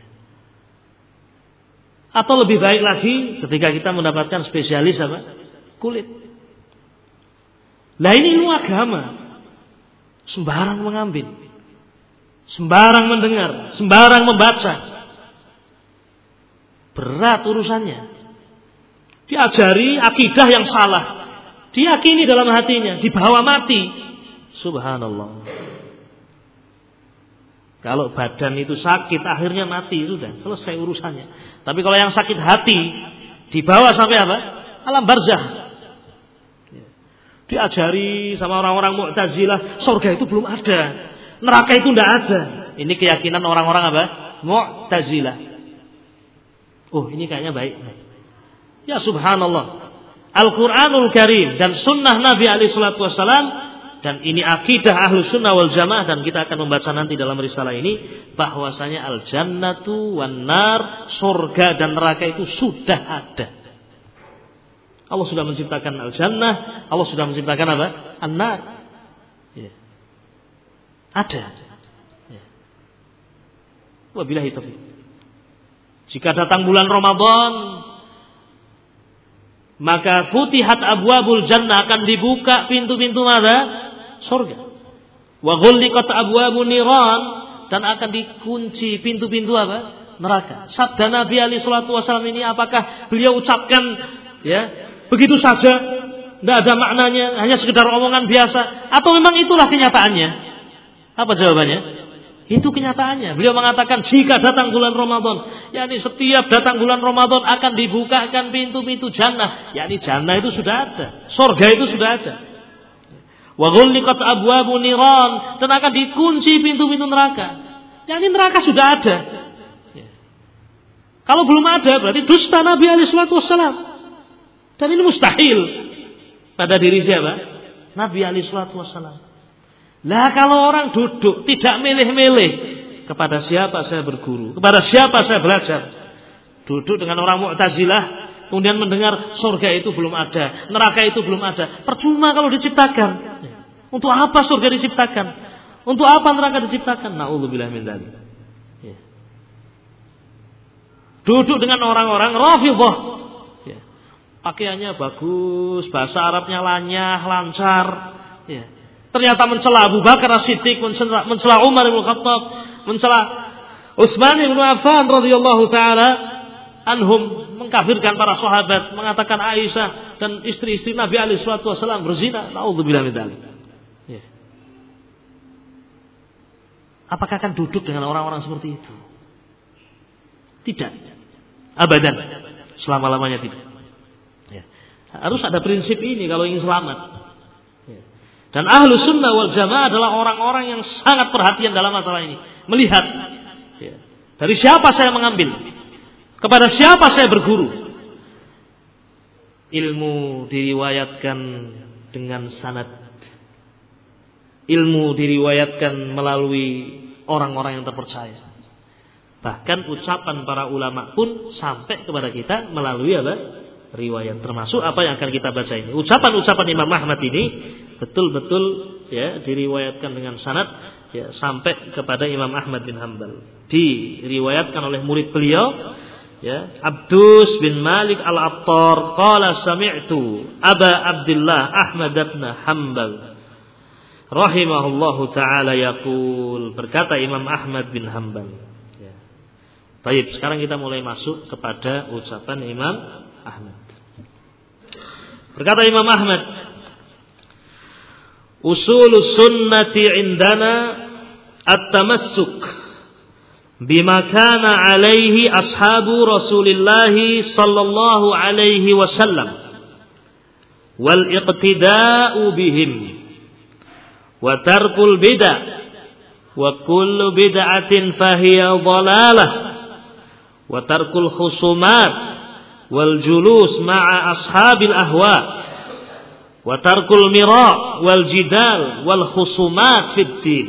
Atau lebih baik lagi ketika kita mendapatkan spesialis apa? Kulit. Nah ini ilmu agama. Sembarang mengambil, sembarang mendengar, sembarang membaca. Berat urusannya. Diajari akidah yang salah, diyakini dalam hatinya, dibawa mati. Subhanallah. Kalau badan itu sakit, akhirnya mati, sudah selesai urusannya. Tapi kalau yang sakit hati, dibawa sampai apa? Alam barzakh. Diajari sama orang-orang Mu'tazilah, surga itu belum ada, neraka itu tidak ada. Ini keyakinan orang-orang apa? Mu'tazilah. Oh, ini kayaknya baik. Ya subhanallah. Al-Quranul Karim dan sunnah Nabi alaihi salatu wassalam, dan ini akidah Ahlus Sunnah wal Jamaah, dan kita akan membaca nanti dalam risalah ini bahwasanya al-jannatu wan nar, surga dan neraka itu sudah ada. Allah sudah menciptakan al-jannah, Allah sudah menciptakan apa? An-nar. Ya. Ada. Ya. Wabillahi taufiq. Jika datang bulan Ramadan, maka futihat abwabul jannah, akan dibuka pintu-pintu mana? surga. Wa ghulliqat abwabun niran, dan akan dikunci pintu-pintu apa? Neraka. Sabda Nabi alaihi salatu wasallam ini apakah beliau ucapkan ya begitu saja, tidak ada maknanya, hanya sekedar omongan biasa, atau memang itulah kenyataannya? Apa jawabannya? Itu kenyataannya. Beliau mengatakan jika datang bulan Ramadan, yakni setiap datang bulan Ramadan akan dibukakan pintu-pintu jannah, yakni jannah itu sudah ada, surga itu sudah ada. Wa ghulliqat abwabun niran, dan akan dikunci pintu-pintu neraka. Yakni neraka sudah ada. Kalau belum ada berarti dusta Nabi alaihi salatu wassalam. Dan ini mustahil pada diri siapa? Nabi alaihi salatu wassalam. Lah kalau orang duduk tidak milih-milih kepada siapa saya berguru, kepada siapa saya belajar. Duduk dengan orang Mu'tazilah, kemudian mendengar surga itu belum ada, neraka itu belum ada. Percuma kalau diciptakan. Untuk apa surga diciptakan? Untuk apa neraka diciptakan? Na'udzubillah min dzalik. Duduk dengan orang-orang Rafidhah, ya. Pakaiannya bagus, bahasa Arabnya lanyah, lancar, ya. Ternyata mencela Abu Bakar As-Siddiq, mencela, mencela Umar bin Khattab, mencela Utsman bin Affan radhiyallahu taala anhum, mengkafirkan para sahabat, mengatakan Aisyah dan istri-istri Nabi alaihi salatu wasallam berzina. Na'udzubillah min dzalik. Ya. Apakah akan duduk dengan orang-orang seperti itu? Tidak. Abadan. Selama-lamanya tidak. Ya. Harus ada prinsip ini kalau ingin selamat. Ya. Dan ahlu sunnah wal jamaah adalah orang-orang yang sangat perhatian dalam masalah ini. Melihat. Ya. Dari siapa saya mengambil. Kepada siapa saya berguru. Ilmu diriwayatkan dengan sanad. Ilmu diriwayatkan melalui orang-orang yang terpercaya. Bahkan ucapan para ulama pun sampai kepada kita melalui apa? Riwayat. Termasuk apa yang akan kita baca ini. Ucapan-ucapan Imam Ahmad ini betul-betul ya diriwayatkan dengan sanad ya sampai kepada Imam Ahmad bin Hanbal. Diriwayatkan oleh murid beliau ya Abdus bin Malik Al-Attar qala sami'tu Aba Abdullah Ahmad bin Hanbal rahimahullahu taala yaqul, berkata Imam Ahmad bin Hanbal. Baik, sekarang kita mulai masuk kepada ucapan Imam Ahmad. Berkata Imam Ahmad, usulus sunnati indana at-tamassuk bima kana alaihi ashabu Rasulillah sallallahu alaihi wasallam wal iqtida'u bihim wa tarkul bid'ah wa kullu bid'atin fahiya dhalalah wa tarkul khusumat wal julus ma'a ashabil ahwa wa tarkul mira wal jidal wal khusumat fid din.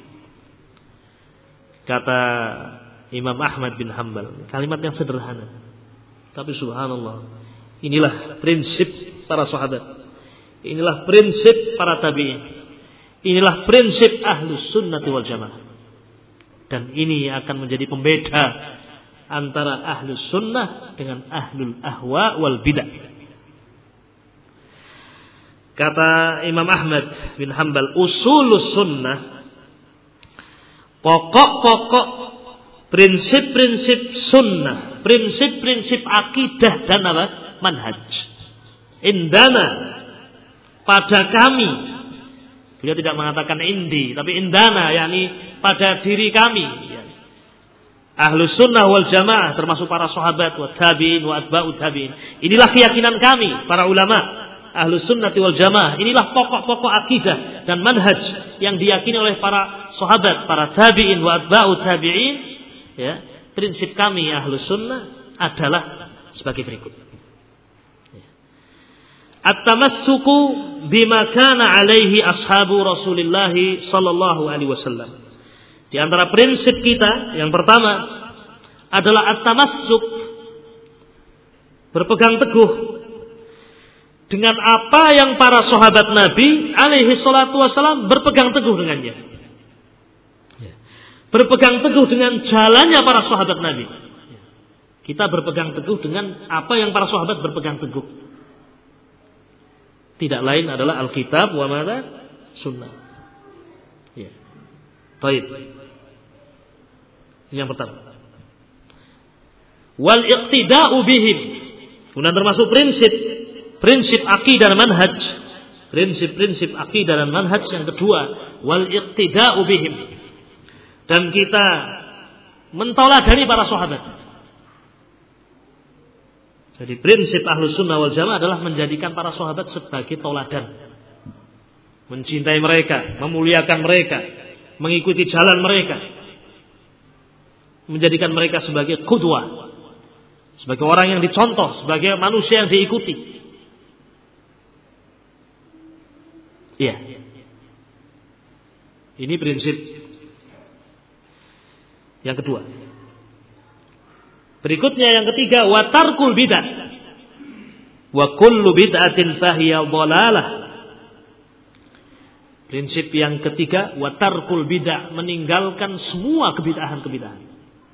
Kata Imam Ahmad bin Hanbal, kalimat yang sederhana tapi subhanallah, inilah prinsip para sahabat, inilah prinsip para tabi'in, inilah prinsip ahlus sunnati wal jamaah, dan ini akan menjadi pembeda antara ahlus sunnah dengan ahlul ahwa wal bidah. Kata Imam Ahmad bin Hanbal, usulus sunnah, pokok-pokok prinsip-prinsip sunnah, prinsip-prinsip akidah dan apa? Manhaj. Indana, pada kami. Beliau tidak mengatakan indi, tapi indana, yakni pada diri kami. Ahlus sunnah wal jamaah termasuk para sahabat wa tabi'in wa atba'ut tabi'in. Inilah keyakinan kami para ulama Ahlus sunnah wal jamaah. Inilah pokok-pokok akidah dan manhaj yang diyakini oleh para sahabat, para tabi'in wa atba'ut tabi'in. Ya, prinsip kami Ahlus sunnah adalah sebagai berikut. At-tamassuku bima kana alaihi ashabu Rasulillah sallallahu alaihi wasallam. Di antara prinsip kita yang pertama adalah at-tamassuk, berpegang teguh dengan apa yang para sahabat Nabi alaihi salatu wasallam berpegang teguh dengannya. Berpegang teguh dengan jalannya para sahabat Nabi. Kita berpegang teguh dengan apa yang para sahabat berpegang teguh. Tidak lain adalah Alkitab wa mada sunnah. Baik. Yang pertama. Wal iqtida'u bihim. Kemudian termasuk prinsip prinsip akidah dan manhaj. Prinsip-prinsip akidah dan manhaj yang kedua, wal iqtida'u bihim. Dan kita mentoladani para sahabat. Jadi prinsip Ahlus Sunnah wal Jamaah adalah menjadikan para sahabat sebagai toladan. Mencintai mereka, memuliakan mereka, mengikuti jalan mereka. Menjadikan mereka sebagai qudwah. Sebagai orang yang dicontoh, sebagai manusia yang diikuti. Iya. Ini prinsip yang kedua. Berikutnya yang ketiga, wa tarkul bid'ah. Wa kullu bid'atin fahiya dhalalah. Prinsip yang ketiga, wa tarkul bid'ah, meninggalkan semua kebid'ahan-kebid'ahan.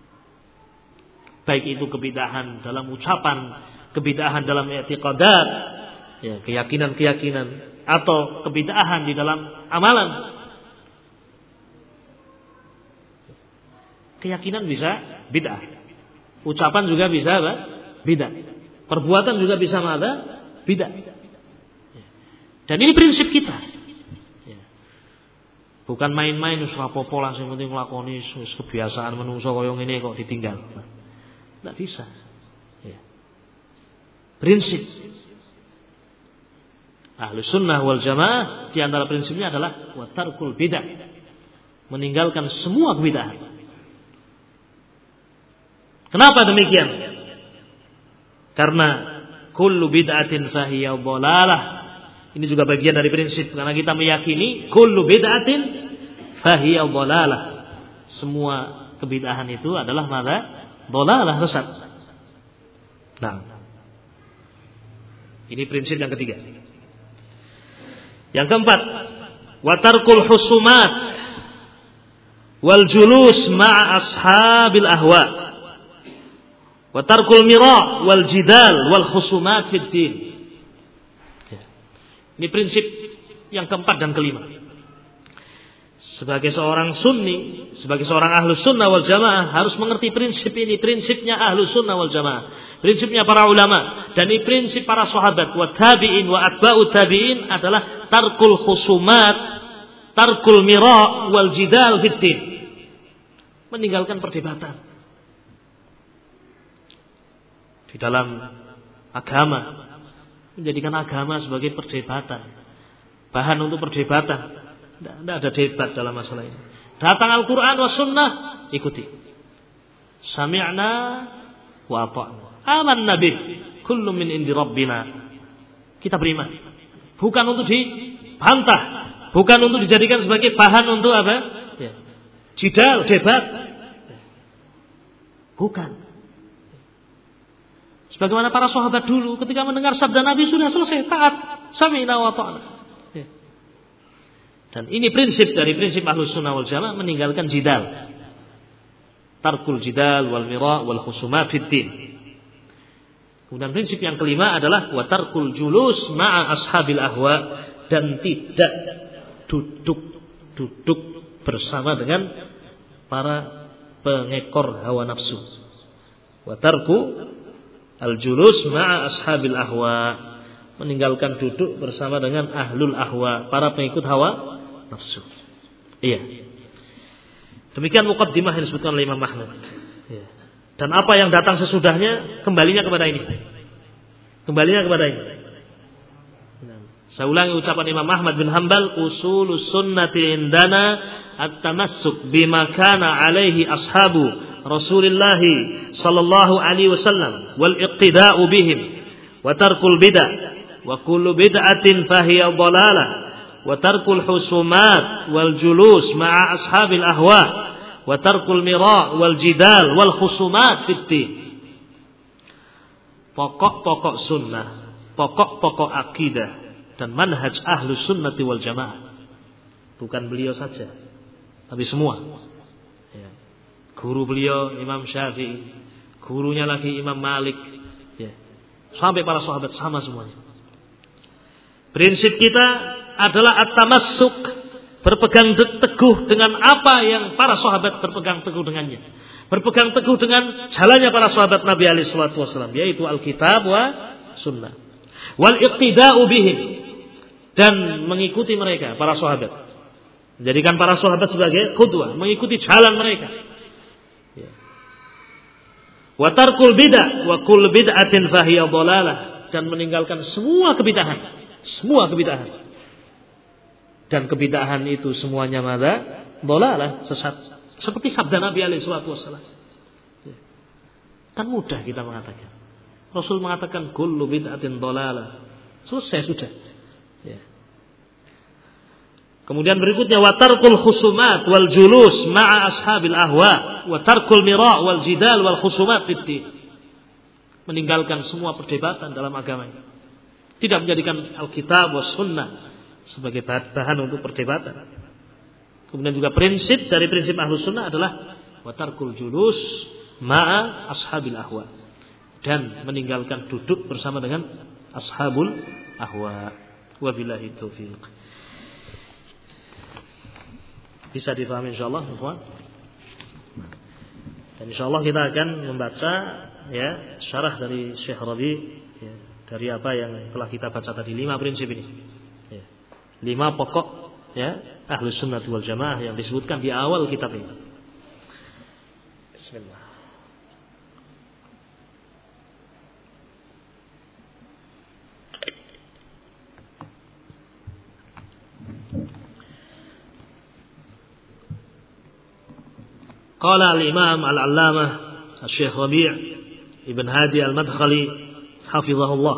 Baik itu kebid'ahan dalam ucapan, kebid'ahan dalam i'tiqadat, ya, keyakinan-keyakinan, atau kebid'ahan di dalam amalan. Keyakinan bisa bid'ah, ucapan juga bisa apa? Bid'ah, perbuatan juga bisa apa? Bid'ah. Dan ini prinsip kita. Bukan main-main wis rapopo lah sing penting nglakoni wis kebiasaan menungso kaya ngene kok ditinggal. Tidak bisa. Ya. Prinsip Ahlus Sunnah wal Jamaah di antara prinsipnya adalah wa tarkul bid'ah, meninggalkan semua kebid'ahan. Kenapa demikian? Karena kullu bid'atin fahiya dhalalah. Ini juga bagian dari prinsip, karena kita meyakini kullu bid'atin fahiya dhalalah. Semua kebid'ahan itu adalah madza? Dhalalah, sesat. Nah, ini prinsip yang ketiga. Yang keempat, wa tarkul husumat wal julus ma'a ashabil ahwa. Wa tarkul mira wal jidal wal khusumat fid din. Ini prinsip yang keempat dan kelima. Sebagai seorang sunni, sebagai seorang ahlus sunnah wal jamaah harus mengerti prinsip ini. Prinsipnya ahlus sunnah wal jamaah, prinsipnya para ulama, dan ini prinsip para sahabat wa tabi'in wa atba'u tabi'in adalah tarkul khusumat, tarkul mira wal jidal fid din. Meninggalkan perdebatan di dalam agama, menjadikan agama sebagai perdebatan, bahan untuk perdebatan. Tidak ada debat dalam masalah ini. Datang Al-Quran wa Sunnah, ikuti. Sami'na wa ata'na. Aman nabi, kullu min indi rabbina. Kita beriman. Bukan untuk dibantah, bukan untuk dijadikan sebagai bahan untuk apa? Ya. Jidal, debat. Bukan. Sebagaimana para sahabat dulu ketika mendengar sabda Nabi sudah selesai, taat. Sami'na wa ata'na. Dan ini prinsip dari prinsip Ahlus Sunnah wal Jamaah, meninggalkan jidal. Tarkul jidal wal mira wal khusumat fid din. Kemudian prinsip yang kelima adalah wa tarkul julus ma'a ashabil ahwa, dan tidak duduk-duduk bersama dengan para pengekor hawa nafsu. Wa tarku al julus ma'a ashabil ahwa, meninggalkan duduk bersama dengan ahlul ahwa, para pengikut hawa nafsu. Iya. Demikian muqaddimah yang disebutkan oleh Imam Ahmad. Iya. Dan apa yang datang sesudahnya kembalinya kepada ini. Kembalinya kepada ini. Saya ulangi ucapan Imam Ahmad bin Hanbal, usulus sunnati indana at-tamassuk bima kana alaihi ashabu Rasulillah sallallahu alaihi wasallam wal iqtida'u bihim wa tarkul bid'ah wa kullu bid'atin fahiya dhalalah wa tarkul husumat wal julus ma'a ashabil ahwa wa tarkul mira wal jidal wal khusumat fid din. Pokok-pokok sunnah, pokok-pokok akidah dan manhaj Ahlus Sunnati wal Jamaah. Bukan beliau saja, tapi semua. Ya. Guru beliau Imam Syafi'i, gurunya lagi Imam Malik, ya. Sampai para sahabat sama semuanya. Prinsip kita adalah at-tamassuk, berpegang teguh dengan apa yang para sahabat berpegang teguh dengannya. Berpegang teguh dengan jalannya para sahabat Nabi alaihi salatu wasallam, yaitu Alkitab wa Sunnah. Wal iqtida'u bihim, dan mengikuti mereka para sahabat. Menjadikan para sahabat sebagai qudwah, mengikuti jalan mereka. Ya. Wa tarkul bid'ah wa kull bid'atin fahiya dhalalah, dan meninggalkan semua kebid'ahan, semua kebid'ahan. Dan kebid'ahan itu semuanya madza? Dhalalah, sesat. Seperti sabda Nabi alaihi salatu wasallam. Ya. Kan mudah kita mengatakan. Rasul mengatakan kullu bid'atin dhalalah. Selesai sudah. Ya. Kemudian berikutnya wa tarkul khusumat wal julus ma'a ashabil ahwa wa tarkul mira' wal jidal wal khusumat fid din. Meninggalkan semua perdebatan dalam agama ini. Tidak menjadikan Alkitab wa Sunnah sebagai bahan untuk perdebatan. Kemudian juga prinsip dari prinsip Ahlus Sunnah adalah wa tarkul julus ma'a ashabil ahwa, dan meninggalkan duduk bersama dengan ashabul ahwa. Wabillahi taufiq. Bisa difahami insyaallah, ikhwan. Dan insyaallah kita akan membaca ya syarah dari Syekh Rabi ya, dari apa yang telah kita baca tadi, lima prinsip ini. Ya. Lima pokok ya Ahlus Sunnah wal Jamaah yang disebutkan di awal kitab ini. Bismillah. Qala al-Imam al-Allamah Syekh Rabi' Ibn Hadi al-Madkhali hafizahullah.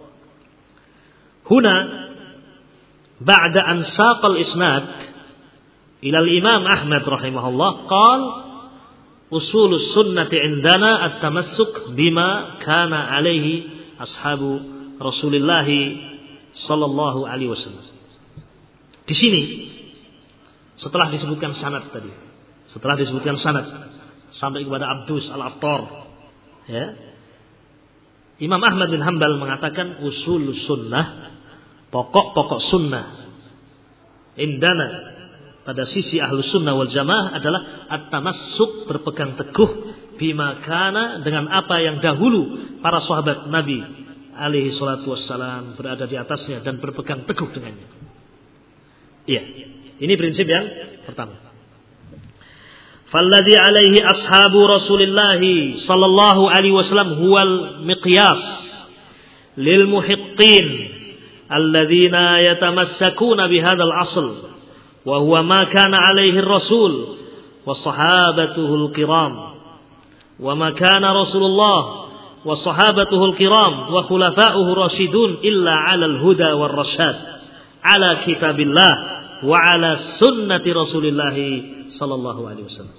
Huna ba'da an saqa al-isnad ila al-Imam Ahmad rahimahullah qala usul sunnati indana at-tamassuk bima kana alaihi ashabu Rasulillah sallallahu alaihi wasallam. Di sini setelah disebutkan sanad tadi, setelah disebutkan sanad sampai kepada Abdus al-Attar, ya, Imam Ahmad bin Hanbal mengatakan usul sunnah, pokok-pokok sunnah indana pada sisi Ahlus Sunnah wal Jamaah adalah at-tamassuk, berpegang teguh bima kana, dengan apa yang dahulu para sahabat Nabi alaihi salatu wassalam berada di atasnya dan berpegang teguh dengannya. Iya, ini prinsip yang pertama. Falladhi alaihi ashabu Rasulillah sallallahu alaihi wasallam huwal miqyas lil muhiqqin alladzina yatamassakuna bihadzal asl wa huwa ma kana alaihi ar-rasul wa sahabatuhu al-kiram wa ma kana Rasulullah wa sahabatuhu al-kiram wa khulafa'uhu rasyidun illa 'ala al-huda war-rasyad 'ala kitabillah wa 'ala sunnati Rasulillah sallallahu alaihi wasallam.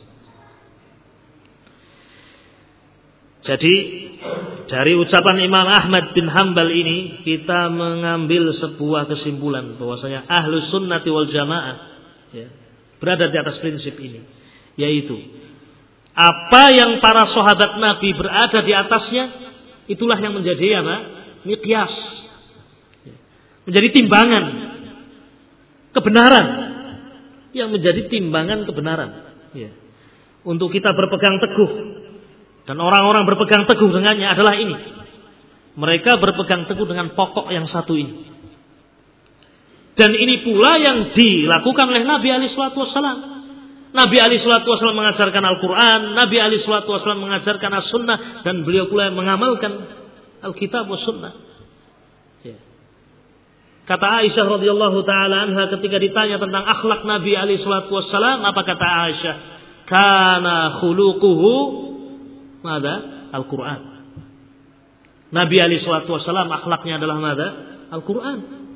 Jadi dari ucapan Imam Ahmad bin Hanbal ini kita mengambil sebuah kesimpulan bahwasanya Ahlus Sunnati wal Jamaah ya, berada di atas prinsip ini, yaitu apa yang para sahabat Nabi berada di atasnya itulah yang menjadi apa? Miqyas, menjadi timbangan kebenaran, yang menjadi timbangan kebenaran ya, untuk kita berpegang teguh. Dan orang-orang berpegang teguh dengannya adalah ini. Mereka berpegang teguh dengan pokok yang satu ini. Dan ini pula yang dilakukan oleh Nabi alaihi salatu wasallam. Nabi alaihi salatu wasallam mengajarkan Al-Quran, Nabi alaihi salatu wasallam mengajarkan As-Sunnah, dan beliau pula yang mengamalkan Alkitab wa Sunnah. Ya. Kata Aisyah radhiyallahu taala anha ketika ditanya tentang akhlak Nabi alaihi salatu wasallam, apa kata Aisyah? Kana khuluquhu mada? Al-Quran. Nabi alaihi salatu wasallam akhlaknya adalah mada? Al-Quran.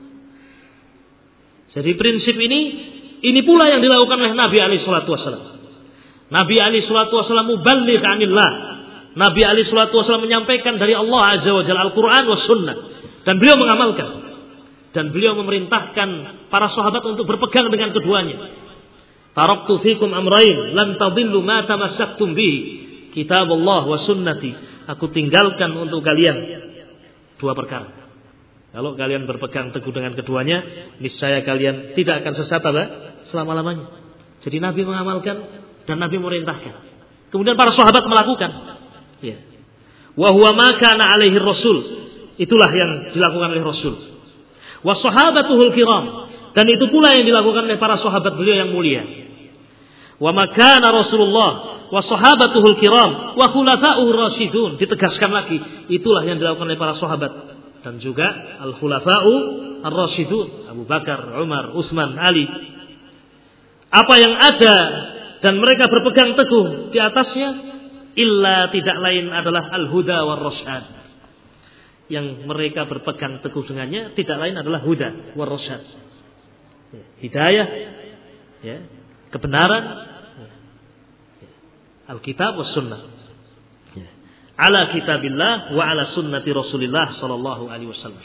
Jadi prinsip ini, ini pula yang dilakukan oleh Nabi alaihi salatu wasallam. Nabi alaihi salatu wasallam muballigh 'anillah. Nabi alaihi salatu wasallam menyampaikan dari Allah azza wa jalla Al-Quran was sunnah, dan beliau mengamalkan. Dan beliau memerintahkan para sahabat untuk berpegang dengan keduanya. Taraktu fikum amrayn lan tadillu ma tamassaktum bihi, kitab Allah wa sunnati. Aku tinggalkan untuk kalian dua perkara. Kalau kalian berpegang teguh dengan keduanya, niscaya kalian tidak akan sesat apa? selama-lamanya. Jadi Nabi mengamalkan dan Nabi memerintahkan. Kemudian para sahabat melakukan. Ya. Wa huwa ma kana alaihi rasul. Itulah yang dilakukan oleh Rasul. Wa sahabatuhul kiram. Dan itu pula yang dilakukan oleh para sahabat beliau yang mulia. Wa ma kana Rasulullah wa sahabatuhul kiram wa khulafa'ur rasyidun. Ditegaskan lagi, itulah yang dilakukan oleh para sahabat dan juga al-khulafa'u ar-rasyidun, Abu Bakar, Umar, Utsman, Ali. Apa yang ada dan mereka berpegang teguh di atasnya, illa tidak lain adalah al-huda war rasyad. Yang mereka berpegang teguh dengannya tidak lain adalah huda war rasyad. Hidayah, ya, kebenaran, ya, Alkitab was sunnah. Ya. Ala kitabillah wa ala sunnati Rasulillah sallallahu alaihi wasallam.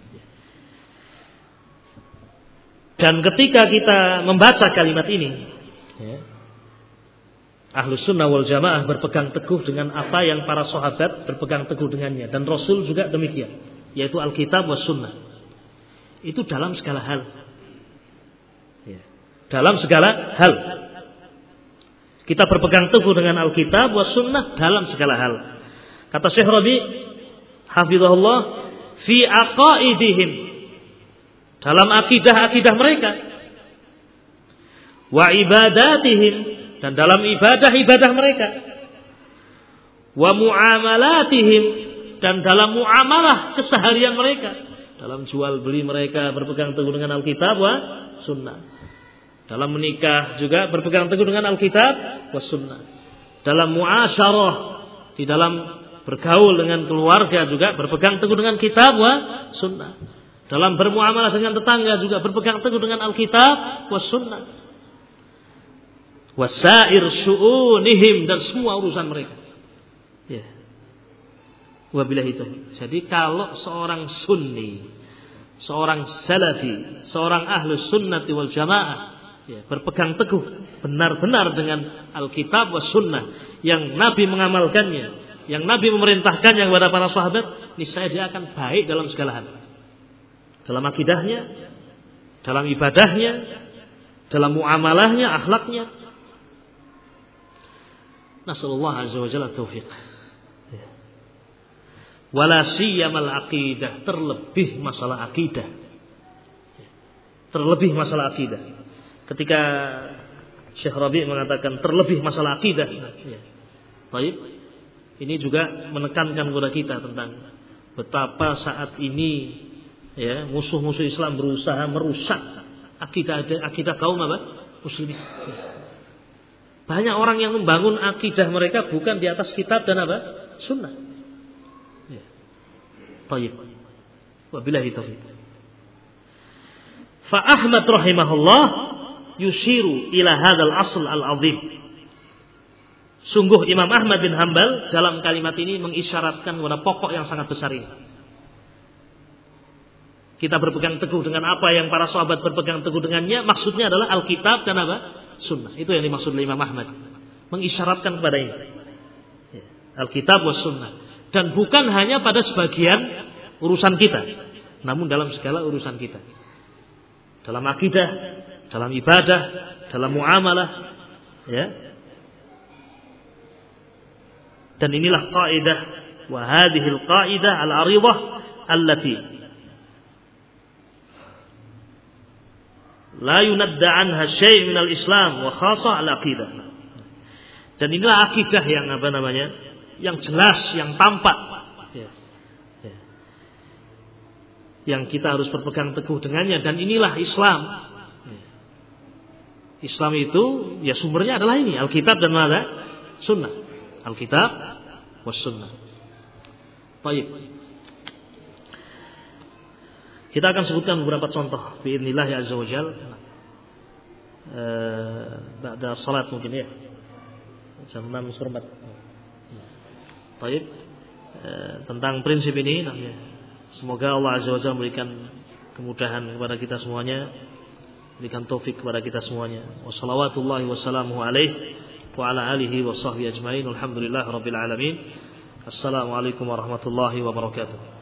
Dan ketika kita membaca kalimat ini, ya, Ahlus Sunnah wal Jamaah berpegang teguh dengan apa yang para sahabat berpegang teguh dengannya, dan Rasul juga demikian, yaitu Alkitab was Sunnah. Itu dalam segala hal, ya, dalam segala hal kita berpegang teguh dengan Alkitab was Sunnah dalam segala hal. Kata Syekh Rabi, hafizahullah, fi aqaidihim, dalam akidah-akidah mereka, wa ibadatihim, dan dalam ibadah-ibadah mereka, wa muamalatihim, dan dalam muamalah keseharian mereka, dalam jual beli mereka berpegang teguh dengan Alkitab wa Sunnah. Dalam menikah juga berpegang teguh dengan Alkitab wa Sunnah. Dalam muasyarah, di dalam bergaul dengan keluarga juga berpegang teguh dengan Kitab wa Sunnah. Dalam bermuamalah dengan tetangga juga berpegang teguh dengan Alkitab wa Sunnah. Wasair syu'unihim, dan semua urusan mereka. Ya. Wabillahi taufiq. Jadi kalau seorang sunni, seorang salafi, seorang ahlus sunnati wal jamaah, ya, berpegang teguh benar-benar dengan Alkitab was Sunnah yang Nabi mengamalkannya, yang Nabi memerintahkannya kepada para sahabat, niscaya dia akan baik dalam segala hal. Dalam akidahnya, dalam ibadahnya, dalam muamalahnya, akhlaknya. Nasallallahu azza wa jalla taufiq. Wala siyamal aqidah, terlebih masalah akidah. Terlebih masalah akidah. Ketika Syekh Rabi' mengatakan terlebih masalah akidah, ya. Baik. Ini juga menekankan kepada kita tentang betapa saat ini, ya, musuh-musuh Islam berusaha merusak akidah akidah kaum apa? Muslimin. Banyak orang yang membangun akidah mereka bukan di atas kitab dan apa? Sunnah. Ya. Baik. Wabillahi taufiq. Fa Ahmad rahimahullah yushiru ila hadzal asl al-azim. Sungguh Imam Ahmad bin Hanbal dalam kalimat ini mengisyaratkan kepada pokok yang sangat besar ini. Kita berpegang teguh dengan apa yang para sahabat berpegang teguh dengannya, maksudnya adalah Alkitab dan apa? Sunnah. Itu yang dimaksud oleh Imam Ahmad. Mengisyaratkan kepada ini. Alkitab was Sunnah. Dan bukan hanya pada sebagian urusan kita, namun dalam segala urusan kita. Dalam akidah, dalam ibadah, dalam muamalah, ya. Dan inilah kaidah, wa hadhil qaidah al-'aridah allati la yunadda anha syai' min al-Islam wa khassa al-aqidah. Dan inilah akidah yang apa namanya? Yang jelas, yang tampak. Ya. Ya. Yang kita harus berpegang teguh dengannya, dan inilah Islam. Ya. Islam itu ya sumbernya adalah ini, Alkitab dan mana? Sunnah. Alkitab was Sunnah. Baik. Kita akan sebutkan beberapa contoh biidznillah azza wajal. Eh, ba'da salat mungkin ya. Jam enam seperempat. Baik. Eh, tentang prinsip ini namanya. Semoga Allah azza wajalla memberikan kemudahan kepada kita semuanya, berikan taufik kepada kita semuanya. Wassalawatullahi wassalamu alaihi wa ala alihi wa sahbihi ajmain. Alhamdulillah rabbil alamin. Assalamualaikum warahmatullahi wabarakatuh.